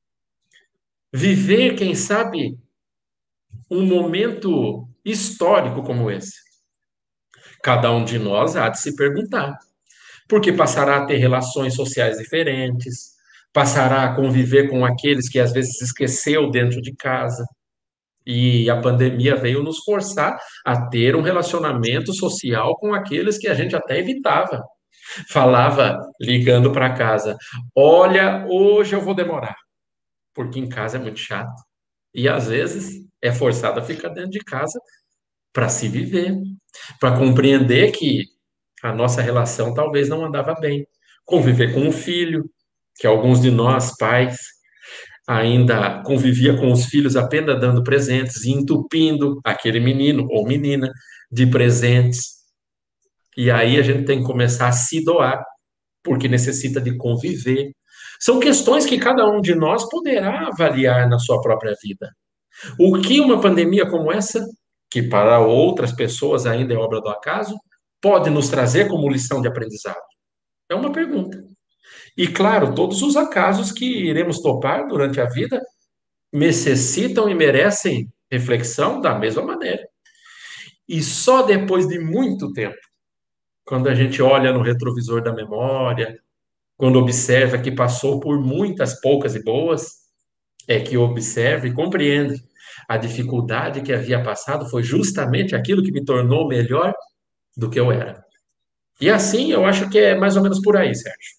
Viver, quem sabe, um momento histórico como esse. Cada um de nós há de se perguntar, porque passará a ter relações sociais diferentes, passará a conviver com aqueles que às vezes esqueceu dentro de casa. E a pandemia veio nos forçar a ter um relacionamento social com aqueles que a gente até evitava. Falava, ligando para casa: olha, hoje eu vou demorar, porque em casa é muito chato. E às vezes é forçado a ficar dentro de casa para se viver, para compreender que a nossa relação talvez não andava bem. Conviver com o filho, que alguns de nós, pais, ainda convivia com os filhos apenas dando presentes e entupindo aquele menino ou menina de presentes. E aí a gente tem que começar a se doar, porque necessita de conviver. São questões que cada um de nós poderá avaliar na sua própria vida. O que uma pandemia como essa, que para outras pessoas ainda é obra do acaso, pode nos trazer como lição de aprendizado? É uma pergunta. E claro, todos os acasos que iremos topar durante a vida necessitam e merecem reflexão da mesma maneira. E só depois de muito tempo, quando a gente olha no retrovisor da memória, quando observa que passou por muitas poucas e boas, é que observa e compreende a dificuldade que havia passado foi justamente aquilo que me tornou melhor do que eu era. E assim, eu acho que é mais ou menos por aí, Sérgio.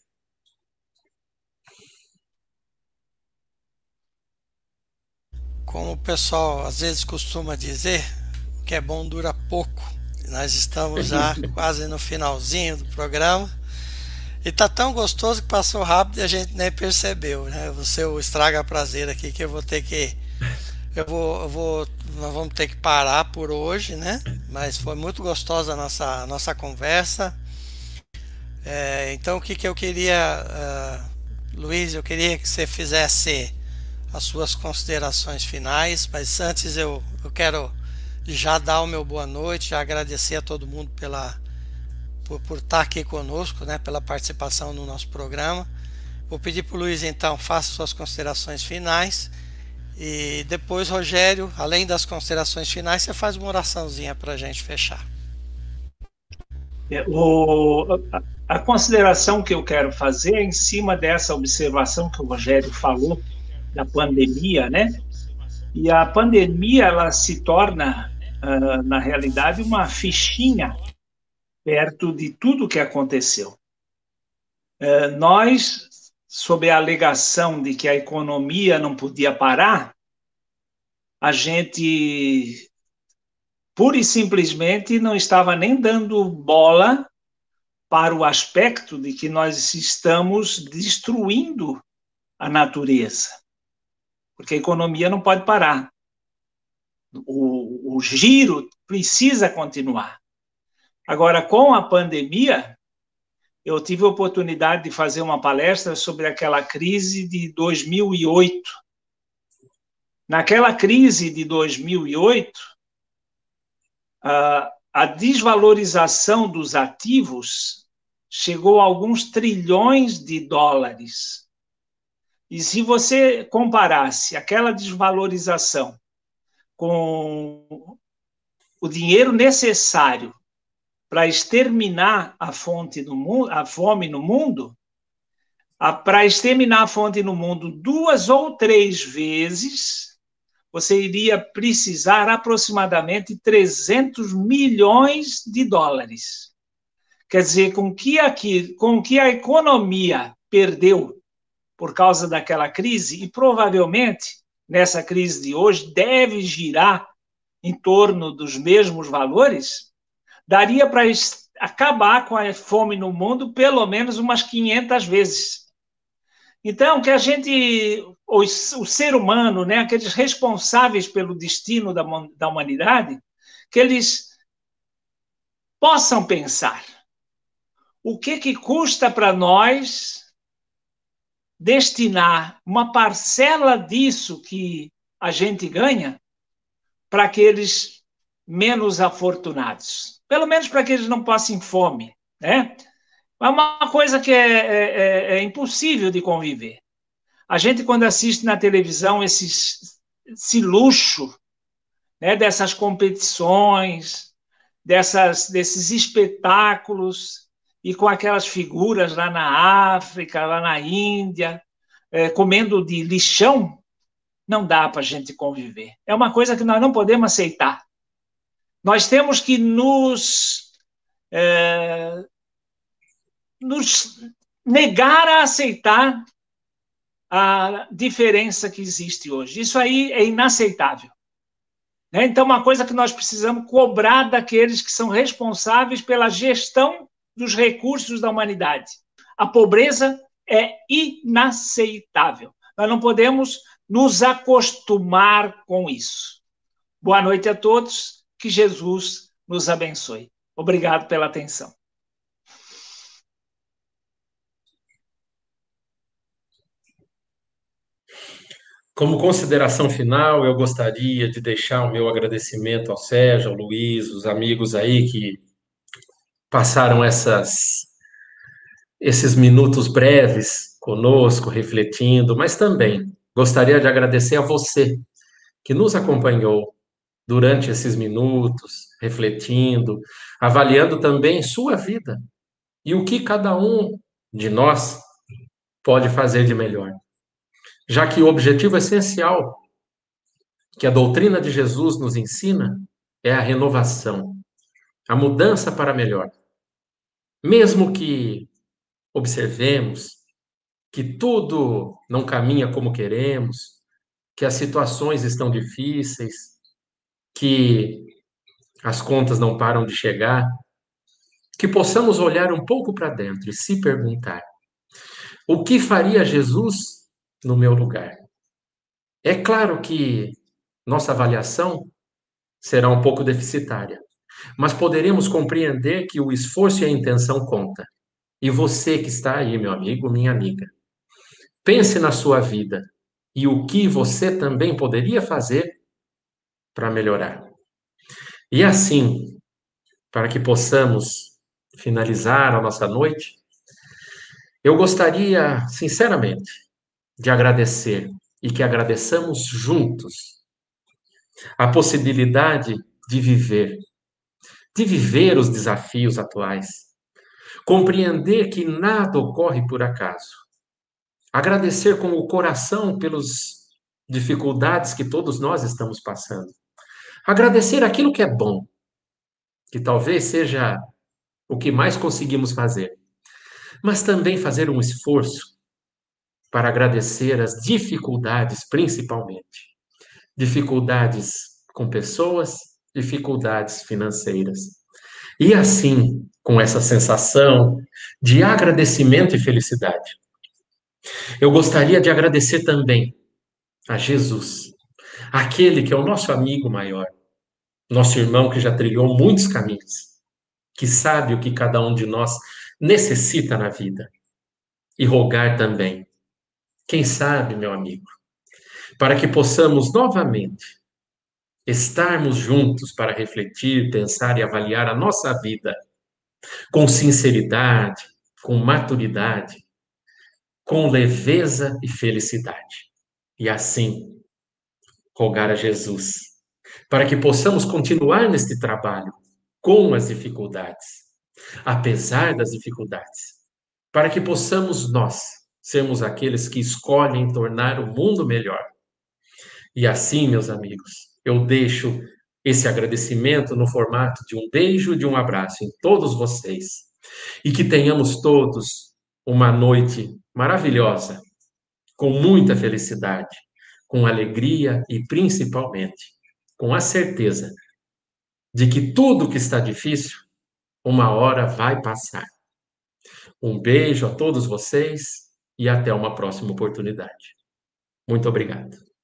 Como o pessoal às vezes costuma dizer, o que é bom dura pouco. Nós estamos já quase no finalzinho do programa. E tá tão gostoso que passou rápido e a gente nem percebeu, né? Você o estraga prazer aqui que eu vou ter que. Nós vamos ter que parar por hoje, né? Mas foi muito gostosa a nossa conversa. Então o que que eu queria, Luiz, eu queria que você fizesse as suas considerações finais, mas antes eu quero já dar o meu boa noite, já agradecer a todo mundo por estar aqui conosco, né, pela participação no nosso programa. Vou pedir para o Luiz, então, faça suas considerações finais e depois, Rogério, além das considerações finais, você faz uma oraçãozinha para a gente fechar. A consideração que eu quero fazer é em cima dessa observação que o Rogério falou da pandemia, né? E a pandemia, ela se torna, na realidade, uma fichinha perto de tudo que aconteceu. Nós, sob a alegação de que a economia não podia parar, a gente pura e simplesmente não estava nem dando bola para o aspecto de que nós estamos destruindo a natureza, porque a economia não pode parar. O giro precisa continuar. Agora, com a pandemia, eu tive a oportunidade de fazer uma palestra sobre aquela crise de 2008. Naquela crise de 2008, a desvalorização dos ativos chegou a alguns trilhões de dólares. E se você comparasse aquela desvalorização com o dinheiro necessário para exterminar a fome no mundo, para exterminar a fome no mundo 2 ou 3 vezes, você iria precisar aproximadamente 300 milhões de dólares. Quer dizer, com que a economia perdeu por causa daquela crise, e provavelmente nessa crise de hoje deve girar em torno dos mesmos valores, daria para acabar com a fome no mundo pelo menos umas 500 vezes. Então, que a gente, o ser humano, né, aqueles responsáveis pelo destino da humanidade, que eles possam pensar o que custa para nós destinar uma parcela disso que a gente ganha para aqueles menos afortunados. Pelo menos para que eles não passem fome, né? É uma coisa que é impossível de conviver. A gente, quando assiste na televisão esse luxo, né, dessas competições, desses espetáculos, e com aquelas figuras lá na África, lá na Índia, comendo de lixão, não dá para a gente conviver. É uma coisa que nós não podemos aceitar. Nós temos que nos negar a aceitar a diferença que existe hoje. Isso aí é inaceitável. Então, uma coisa que nós precisamos cobrar daqueles que são responsáveis pela gestão dos recursos da humanidade. A pobreza é inaceitável. Nós não podemos nos acostumar com isso. Boa noite a todos, que Jesus nos abençoe. Obrigado pela atenção. Como consideração final, eu gostaria de deixar o meu agradecimento ao Sérgio, ao Luiz, os amigos aí que passaram esses minutos breves conosco, refletindo, mas também gostaria de agradecer a você que nos acompanhou durante esses minutos, refletindo, avaliando também sua vida e o que cada um de nós pode fazer de melhor. Já que o objetivo essencial que a doutrina de Jesus nos ensina é a renovação, a mudança para melhor. Mesmo que observemos que tudo não caminha como queremos, que as situações estão difíceis, que as contas não param de chegar, que possamos olhar um pouco para dentro e se perguntar: o que faria Jesus no meu lugar? É claro que nossa avaliação será um pouco deficitária, mas poderemos compreender que o esforço e a intenção conta. E você que está aí, meu amigo, minha amiga, pense na sua vida e o que você também poderia fazer para melhorar. E assim, para que possamos finalizar a nossa noite, eu gostaria, sinceramente, de agradecer e que agradeçamos juntos a possibilidade de viver os desafios atuais, compreender que nada ocorre por acaso, agradecer com o coração pelas dificuldades que todos nós estamos passando, agradecer aquilo que é bom, que talvez seja o que mais conseguimos fazer, mas também fazer um esforço para agradecer as dificuldades, principalmente. Dificuldades com pessoas, dificuldades financeiras. E assim, com essa sensação de agradecimento e felicidade, eu gostaria de agradecer também a Jesus, aquele que é o nosso amigo maior, nosso irmão que já trilhou muitos caminhos, que sabe o que cada um de nós necessita na vida. E rogar também, quem sabe, meu amigo, para que possamos novamente estarmos juntos para refletir, pensar e avaliar a nossa vida com sinceridade, com maturidade, com leveza e felicidade. E assim, rogar a Jesus para que possamos continuar neste trabalho com as dificuldades, apesar das dificuldades, para que possamos nós sermos aqueles que escolhem tornar o mundo melhor. E assim, meus amigos, eu deixo esse agradecimento no formato de um beijo e de um abraço em todos vocês. E que tenhamos todos uma noite maravilhosa, com muita felicidade, com alegria e principalmente com a certeza de que tudo que está difícil, uma hora vai passar. Um beijo a todos vocês e até uma próxima oportunidade. Muito obrigado.